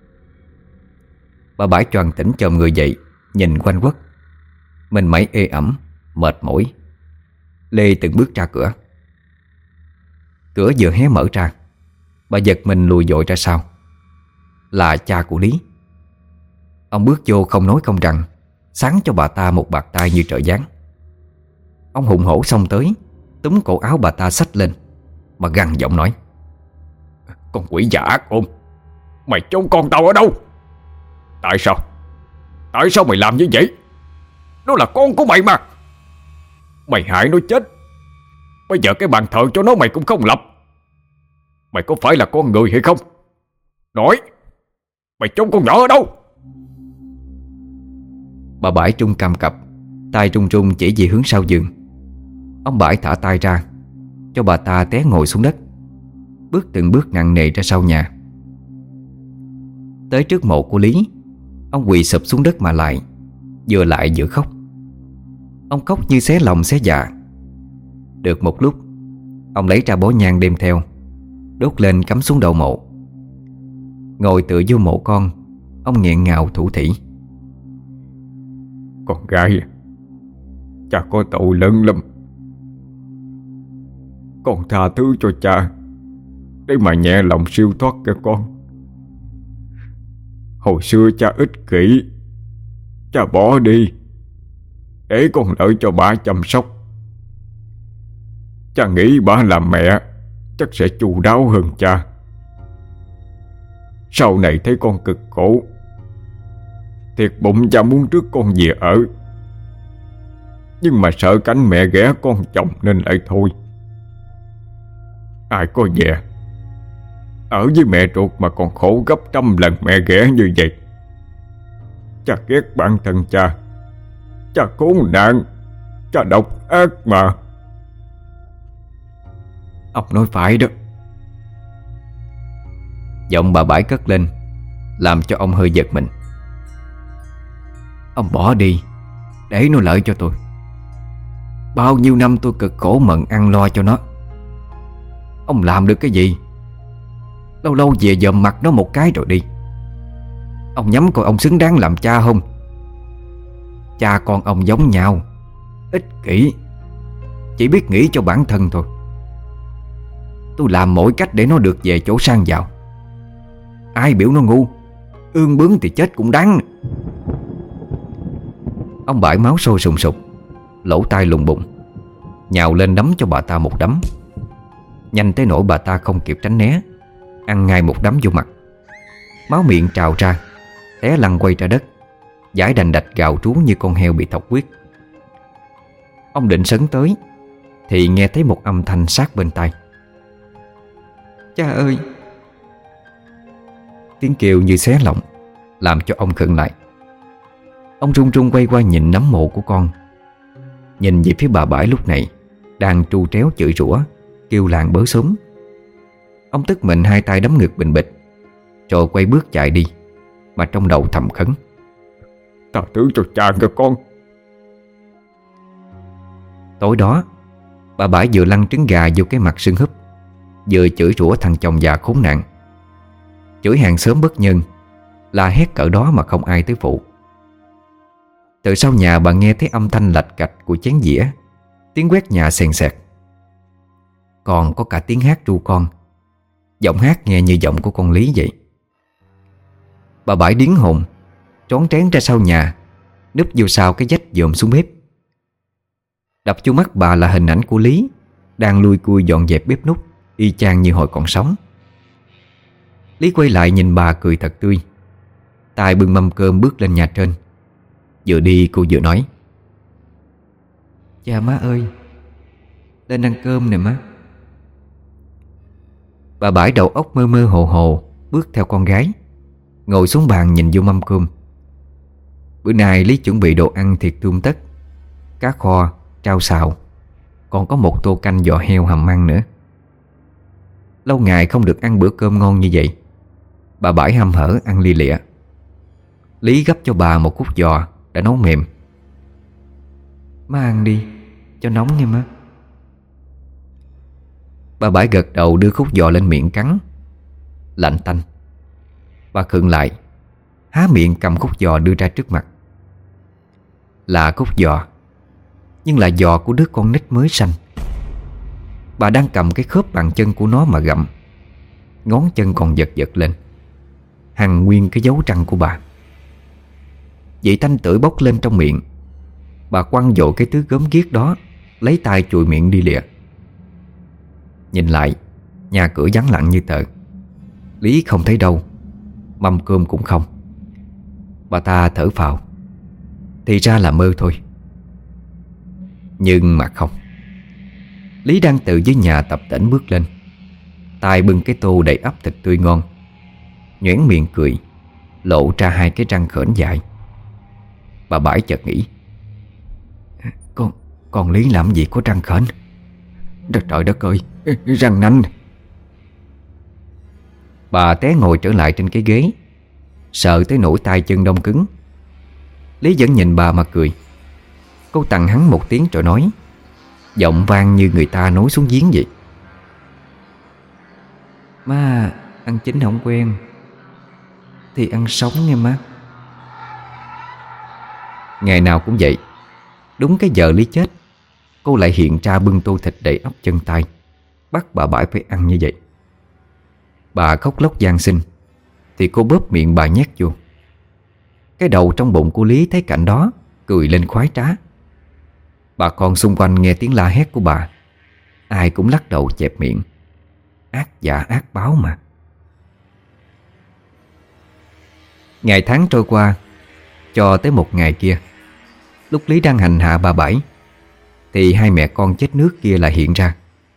Speaker 1: Bà Bãi choàng tỉnh chồm người dậy, nhìn quanh quất. Mình mẩy ê ẩm, mệt mỏi, lê từng bước ra cửa. Cửa vừa hé mở ra, bà giật mình lùi dội ra sau. Là cha của Lý. Ông bước vô không nói không rằng, sáng cho bà ta một bạt tay như trợ giáng. Ông hùng hổ xông tới, túm cổ áo bà ta xách lên mà gằn giọng nói: Con quỷ già ác ôn, mày trốn con tao ở đâu? Tại sao? Tại sao mày làm như vậy? Nó là con của mày mà. Mày hại nó chết, bây giờ cái bàn thờ cho nó mày cũng không lập. Mày có phải là con người hay không? Nói, mày trốn con nhỏ ở đâu? Bà Bãi trung cằm cập, tay trung trung chỉ về hướng sau giường. Ông Bãi thả tay ra cho bà ta té ngồi xuống đất, bước từng bước nặng nề ra sau nhà. Tới trước mộ của Lý, ông quỳ sụp xuống đất mà lại, vừa lại vừa khóc. Ông khóc như xé lòng xé dạ. Được một lúc, ông lấy ra bó nhang đem theo, đốt lên cắm xuống đầu mộ. Ngồi tựa vô mộ con, ông nghẹn ngào thủ thỉ: Con gái, cha có tội lớn lắm. Con tha thứ cho cha để mà nhẹ lòng siêu thoát cho con. Hồi xưa cha ích kỷ, cha bỏ đi để con lợi cho bà chăm sóc. Cha nghĩ bà làm mẹ chắc sẽ chu đáo hơn cha. Sau này thấy con cực khổ, thiệt bụng cha muốn rước con về ở, nhưng mà sợ cánh mẹ ghẻ con chồng nên lại thôi. Ai có về ở với mẹ ruột mà còn khổ gấp trăm lần mẹ ghẻ như vậy. Cha ghét bản thân cha. Cha khốn nạn, cha độc ác mà.
Speaker 2: Ông nói phải đó.
Speaker 1: Giọng bà Bãi cất lên, làm cho ông hơi giật mình. Ông bỏ đi, để nó lợi cho tôi. Bao nhiêu năm tôi cực khổ mận ăn lo cho nó. Ông làm được cái gì? Lâu lâu về dòm mặt nó một cái rồi đi. Ông nhắm coi ông xứng đáng làm cha không? Cha con ông giống nhau, ích kỷ, chỉ biết nghĩ cho bản thân thôi. Tôi làm mọi cách để nó được về chỗ sang giàu. Ai biểu nó ngu, ương bướng thì chết cũng đáng. Ông Bãi máu sôi sùng sục, lỗ tai lùng bụng, nhào lên đấm cho bà ta một đấm. Nhanh tới nỗi bà ta không kịp tránh né, ăn ngay một đấm vô mặt. Máu miệng trào ra, té lăn quay ra đất, dãi đành đạch gào trú như con heo bị thọc huyết. Ông định sấn tới thì nghe thấy một âm thanh sát bên tai. Cha ơi! Tiếng kêu như xé lòng, làm cho ông khựng lại. Ông run run quay qua nhìn nấm mộ của con, nhìn về phía bà Bãi lúc này đang tru tréo chửi rủa, kêu làng bớ xúm. Ông tức mình hai tay đấm ngực bình bịch, rồi quay bước chạy đi, mà trong đầu thầm khấn:
Speaker 2: Tha thứ cho cha nghe con.
Speaker 1: Tối đó, bà Bãi vừa lăn trứng gà vô cái mặt sưng húp, vừa chửi rủa thằng chồng già khốn nạn. Chửi hàng xóm bất nhân, la hét cỡ đó mà không ai tới phụ. Từ sau nhà bà nghe thấy âm thanh lạch cạch của chén dĩa, tiếng quét nhà xèn xẹt. Còn có cả tiếng hát ru con, giọng hát nghe như giọng của con Lý vậy. Bà Bãi điếng hồn, trón trén ra sau nhà, núp vô sau cái vách dòm xuống bếp. Đập vô mắt bà là hình ảnh của Lý đang lui cui dọn dẹp bếp núc, y chang như hồi còn sống. Lý quay lại nhìn bà cười thật tươi, tay bưng mâm cơm bước lên nhà trên. Vừa đi cô vừa nói: Cha má ơi, lên ăn cơm nè má. Bà Bãi đầu óc mơ mơ hồ hồ bước theo con gái, ngồi xuống bàn nhìn vô mâm cơm. Bữa nay Lý chuẩn bị đồ ăn thịt tươm tất, cá kho, rau xào, còn có một tô canh giò heo hầm măng nữa. Lâu ngày không được ăn bữa cơm ngon như vậy, bà Bãi hăm hở ăn lia lịa. Lý gấp cho bà một khúc giò đã nấu mềm. Má ăn đi, cho nóng nha má. Bà Bãi gật đầu đưa khúc giò lên miệng cắn. Lạnh tanh. Bà khựng lại, há miệng cầm khúc giò đưa ra trước mặt. Là khúc giò, nhưng là giò của đứa con nít mới sanh. Bà đang cầm cái khớp bàn chân của nó mà gặm, ngón chân còn giật giật lên, hằn nguyên cái dấu răng của bà. Vị tanh tưởi bốc lên trong miệng. Bà quăng dội cái thứ gớm ghiếc đó, lấy tay chùi miệng đi lịa. Nhìn lại, nhà cửa vắng lặng như tờ. Lý không thấy đâu, mâm cơm cũng không. Bà ta thở phào, thì ra là mơ thôi. Nhưng mà không. Lý đang từ dưới nhà tập tễnh bước lên, tay bưng cái tô đầy ắp thịt tươi ngon, nhoẻn miệng cười, lộ ra hai cái răng khểnh dài. Bà Bãi chợt nghĩ: Con con Lý làm gì có răng khểnh? Trời, trời đất ơi, răng nanh. Bà té ngồi trở lại trên cái ghế, sợ tới nỗi tay chân đông cứng. Lý vẫn nhìn bà mà cười. Cô tặng hắn một tiếng rồi nói, giọng vang như người ta nói xuống giếng vậy: Má ăn chín không quen thì ăn sống nghe má. Ngày nào cũng vậy. Đúng cái giờ Lý chết, cô lại hiện ra bưng tô thịt đầy ắp chân tay, bắt bà Bãi phải ăn như vậy. Bà khóc lóc van xin thì cô bóp miệng bà nhét vô. Cái đầu trong bụng của Lý thấy cảnh đó, cười lên khoái trá. Bà con xung quanh nghe tiếng la hét của bà, ai cũng lắc đầu chẹp miệng. Ác dạ ác báo mà. Ngày tháng trôi qua, cho tới một ngày kia, lúc Lý đang hành hạ bà Bãi, thì hai mẹ con chết nước kia lại hiện ra.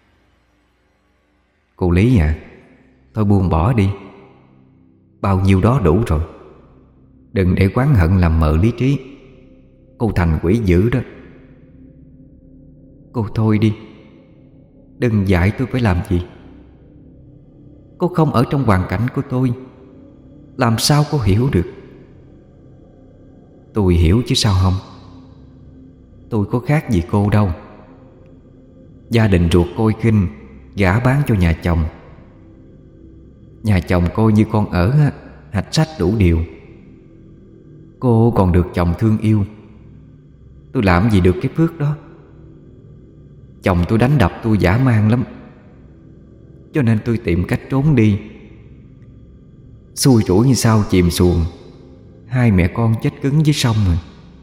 Speaker 1: Cô Lý à, thôi buông bỏ đi. Bao nhiêu đó đủ rồi. Đừng để oán hận làm mờ lý trí. Cô thành quỷ dữ đó. Cô thôi đi.
Speaker 3: đừng dạy tôi phải làm gì. Cô không ở trong hoàn cảnh của tôi, làm sao cô hiểu được? Tôi hiểu chứ sao không. Tôi có khác gì cô đâu. Gia đình ruột cô khinh gả bán cho nhà chồng. Nhà chồng coi như con ở á, hạch sách đủ điều. Cô còn được chồng thương yêu. Tôi làm gì được cái phước đó. Chồng tôi đánh đập tôi dã man lắm, cho nên tôi tìm cách trốn đi. Xui rủi như sao chìm xuồng, hai mẹ con chết cứng dưới sông rồi.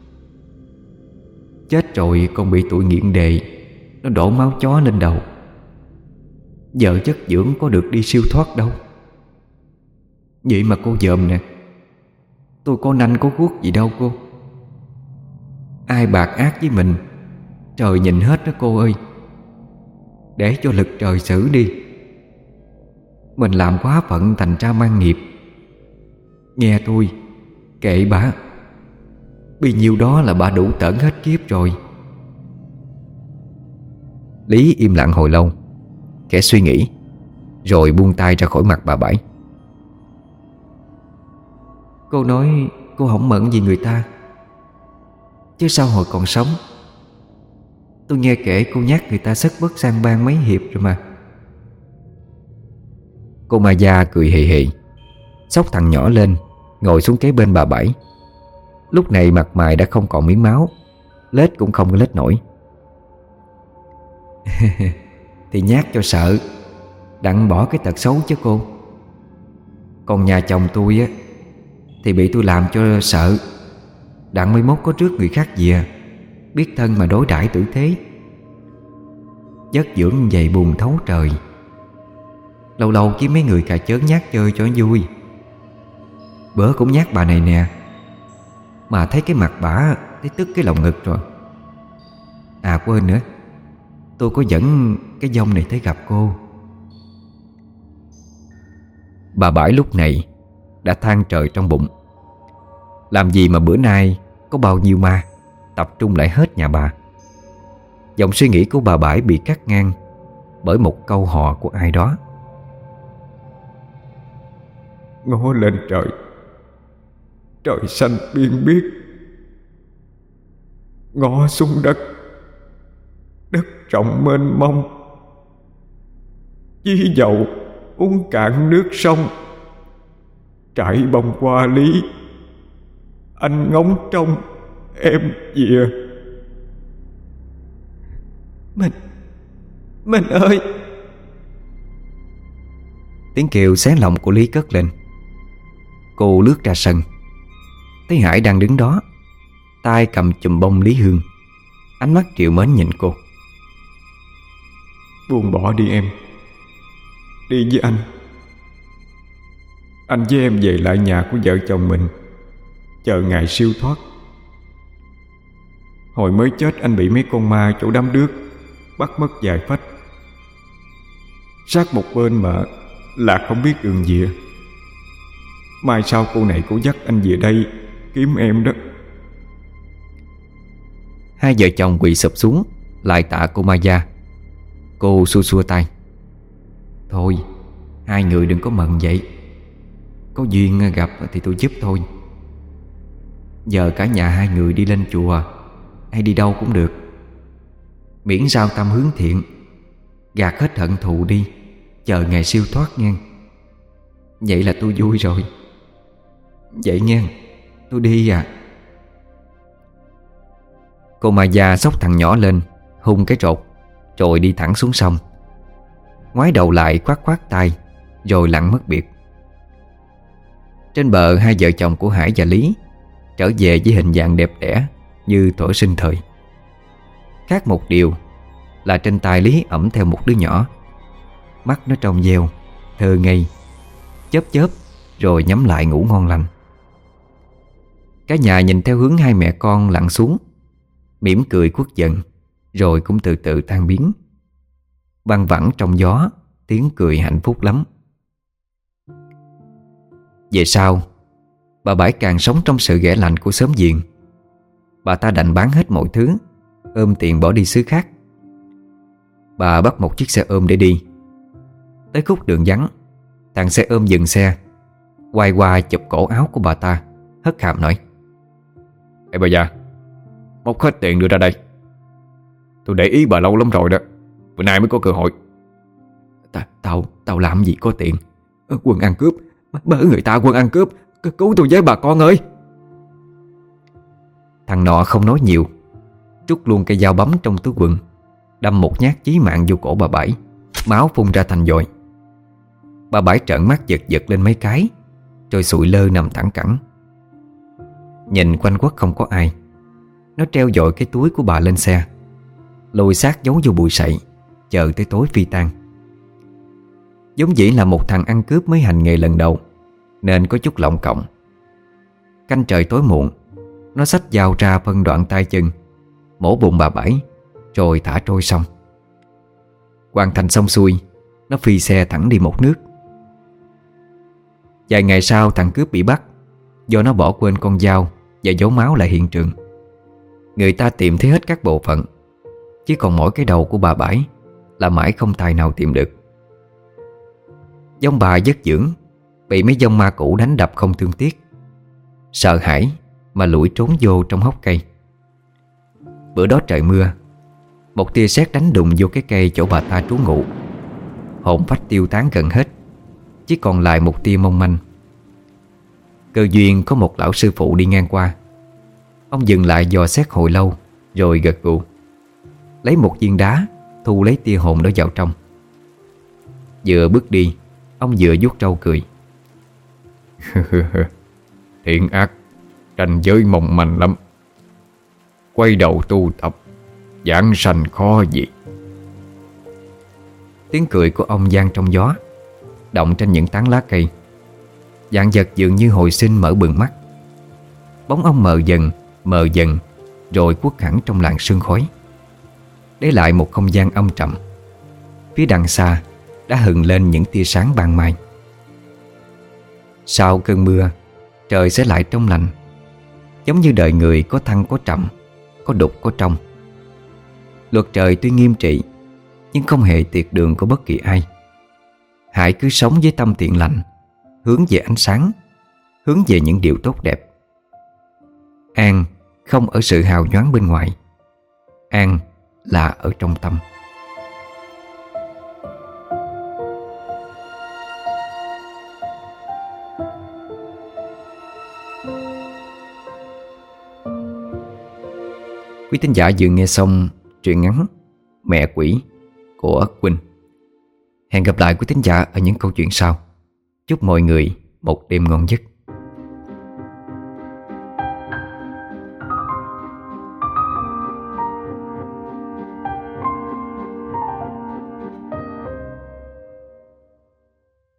Speaker 3: Chết rồi còn bị tụi nghiện đề nó đổ máu chó lên đầu. Vợ chất dưỡng có được đi siêu thoát đâu. Vậy mà cô dòm nè, tôi có nanh có guốc gì đâu cô. Ai bạc ác với mình, trời nhìn hết đó cô ơi. Để cho lực trời xử đi. Mình làm quá phận thành ra mang nghiệp. Nghe tôi, kệ bà. Vì nhiêu đó là bà đủ tởn hết kiếp rồi.
Speaker 1: Lý im lặng hồi lâu, khẽ suy nghĩ, rồi buông tay ra khỏi mặt bà Bảy.
Speaker 3: Cô nói cô không mẫn gì người ta, chứ sao hồi còn sống tôi nghe kể cô nhắc người ta xất bất sang ban mấy hiệp rồi mà.
Speaker 1: Cô Ma Gia cười hì hì, xốc thằng nhỏ lên, ngồi xuống kế bên bà Bảy. Lúc này mặt mày đã không còn miếng máu, lết cũng không có lết nổi.
Speaker 3: Thì nhát cho sợ, đặng bỏ cái tật xấu chứ cô. Còn nhà chồng tôi á thì bị tôi làm cho sợ, đặng mới mốt có trước người khác gì à. Biết thân mà đối đãi tử thế. Chất dưỡng dày buồn thấu trời. Lâu lâu kiếm mấy người cà chớn nhát chơi cho vui. Bữa cũng nhát bà này nè, mà thấy cái mặt bả thấy tức cái lòng ngực rồi. À quên nữa, tôi có dẫn cái vong này tới gặp cô.
Speaker 1: Bà Bảy lúc này đã than trời trong bụng. Làm gì mà bữa nay có bao nhiêu ma tập trung lại hết nhà bà. Dòng suy nghĩ của bà Bảy bị cắt ngang bởi một câu hò của ai đó.
Speaker 2: Ngó lên trời, trời xanh biên biếc. Ngó xuống đất, đất rộng mênh mông. Chí dầu uống cạn nước sông, trải bông hoa lý. Anh ngóng trông em về.
Speaker 3: Mình Mình ơi.
Speaker 1: Tiếng kêu xé lòng của Lý cất lên. Cô lướt ra sân, thấy Hải đang đứng đó, tay cầm chùm bông lý hương, ánh mắt trìu mến nhìn cô.
Speaker 2: Buông bỏ đi em, đi với anh. Anh với em về lại nhà của vợ chồng mình, chờ ngày siêu thoát. Hồi mới chết anh bị mấy con ma chỗ đám đước bắt mất vài phách. Sát một bên mà lạc không biết đường về. Mai sau cô này cô dắt anh về đây kiếm em đó.
Speaker 1: Hai vợ chồng quỳ sụp xuống lại tạ cô Ma Gia. Cô xua xua tay.
Speaker 3: Thôi, hai người đừng có mần vậy. Có duyên gặp thì tôi giúp thôi. Giờ cả nhà hai người đi lên chùa hay đi đâu cũng được, miễn sao tâm hướng thiện, gạt hết hận thù đi, chờ ngày siêu thoát nghe. Vậy là tôi vui rồi. Vậy nghe, tôi đi à.
Speaker 1: Cô Ma Gia xốc thằng nhỏ lên, hung cái rột, rồi đi thẳng xuống sông. Ngoái đầu lại khoát khoát tay, rồi lặn mất biệt. Trên bờ, hai vợ chồng của Hải và Lý trở về với hình dạng đẹp đẽ như thuở sinh thời. Khác một điều là trên tay Lý ẵm theo một đứa nhỏ. Mắt nó trong veo, thơ ngây, chớp chớp rồi nhắm lại ngủ ngon lành. Cả nhà nhìn theo hướng hai mẹ con lặn xuống, mỉm cười khuất giận, rồi cũng từ từ tan biến. Văng vẳng trong gió tiếng cười hạnh phúc lắm. Về sau, bà Bảy càng sống trong sự ghẻ lạnh của xóm giềng. Bà ta đành bán hết mọi thứ, ôm tiền bỏ đi xứ khác. Bà bắt một chiếc xe ôm để đi. Tới khúc đường vắng, thằng xe ôm dừng xe, quay qua chụp cổ áo của bà ta, hất hàm nói:
Speaker 2: Ê bà già, móc hết tiền đưa ra đây. Tôi để ý bà lâu lắm rồi đó, bữa nay mới có cơ hội.
Speaker 1: Ta, Tao tao làm gì có tiền. Quân ăn cướp, bớ người ta quân ăn cướp, cứu tôi với bà con ơi. Thằng nọ không nói nhiều, trút luôn cây dao bấm trong túi quần, đâm một nhát chí mạng vô cổ bà Bảy. Máu phun ra thành dội. Bà Bảy trợn mắt giật giật lên mấy cái, rồi sụi lơ nằm thẳng cẳng. Nhìn quanh quất không có ai, nó treo dội cái túi của bà lên xe, lôi xác giấu vô bụi sậy, chờ tới tối phi tan. Giống dĩ là một thằng ăn cướp mới hành nghề lần đầu, nên có chút lọng cộng. Canh trời tối muộn, nó xách dao ra phân đoạn tay chân, mổ bụng bà Bảy, rồi thả trôi sông. Hoàn thành xong xuôi, nó phi xe thẳng đi một nước. Vài ngày sau, thằng cướp bị bắt do nó bỏ quên con dao và dấu máu lại hiện trường. Người ta tìm thấy hết các bộ phận, chỉ còn mỗi cái đầu của bà Bảy là mãi không tài nào tìm được. Dông bà dất dưỡng bị mấy dông ma cũ đánh đập không thương tiếc, sợ hãi mà lủi trốn vô trong hốc cây. Bữa đó trời mưa, một tia sét đánh đùng vô cái cây chỗ bà ta trú ngụ. Hồn phách tiêu tán gần hết, chỉ còn lại một tia mong manh. Cơ duyên có một lão sư phụ đi ngang qua. Ông dừng lại dò xét hồi lâu, rồi gật gù, lấy một viên đá thu lấy tia hồn đó vào trong. Vừa bước đi, ông vừa vuốt râu cười.
Speaker 2: Thiện ác ranh giới mong manh lắm. Quay đầu tu tập, giảng sanh khó gì.
Speaker 1: Tiếng cười của ông vang trong gió, động trên những tán lá cây. Dạng vật dường như hồi sinh mở bừng mắt. Bóng ông mờ dần, mờ dần, rồi khuất hẳn trong làn sương khói, để lại một không gian âm trầm. Phía đằng xa đã hừng lên những tia sáng ban mai. Sau cơn mưa, trời sẽ lại trong lành, giống như đời người có thăng có trầm, có đục có trong. Luật trời tuy nghiêm trị, nhưng không hề tiệt đường của bất kỳ ai. Hãy cứ sống với tâm thiện lành, hướng về ánh sáng, hướng về những điều tốt đẹp. An không ở sự hào nhoáng bên ngoài, an là ở trong tâm. Quý thính giả vừa nghe xong truyện ngắn Mẹ Quỷ của Quỳnh. Hẹn gặp lại quý thính giả ở những câu chuyện sau. Chúc mọi người một đêm ngon giấc.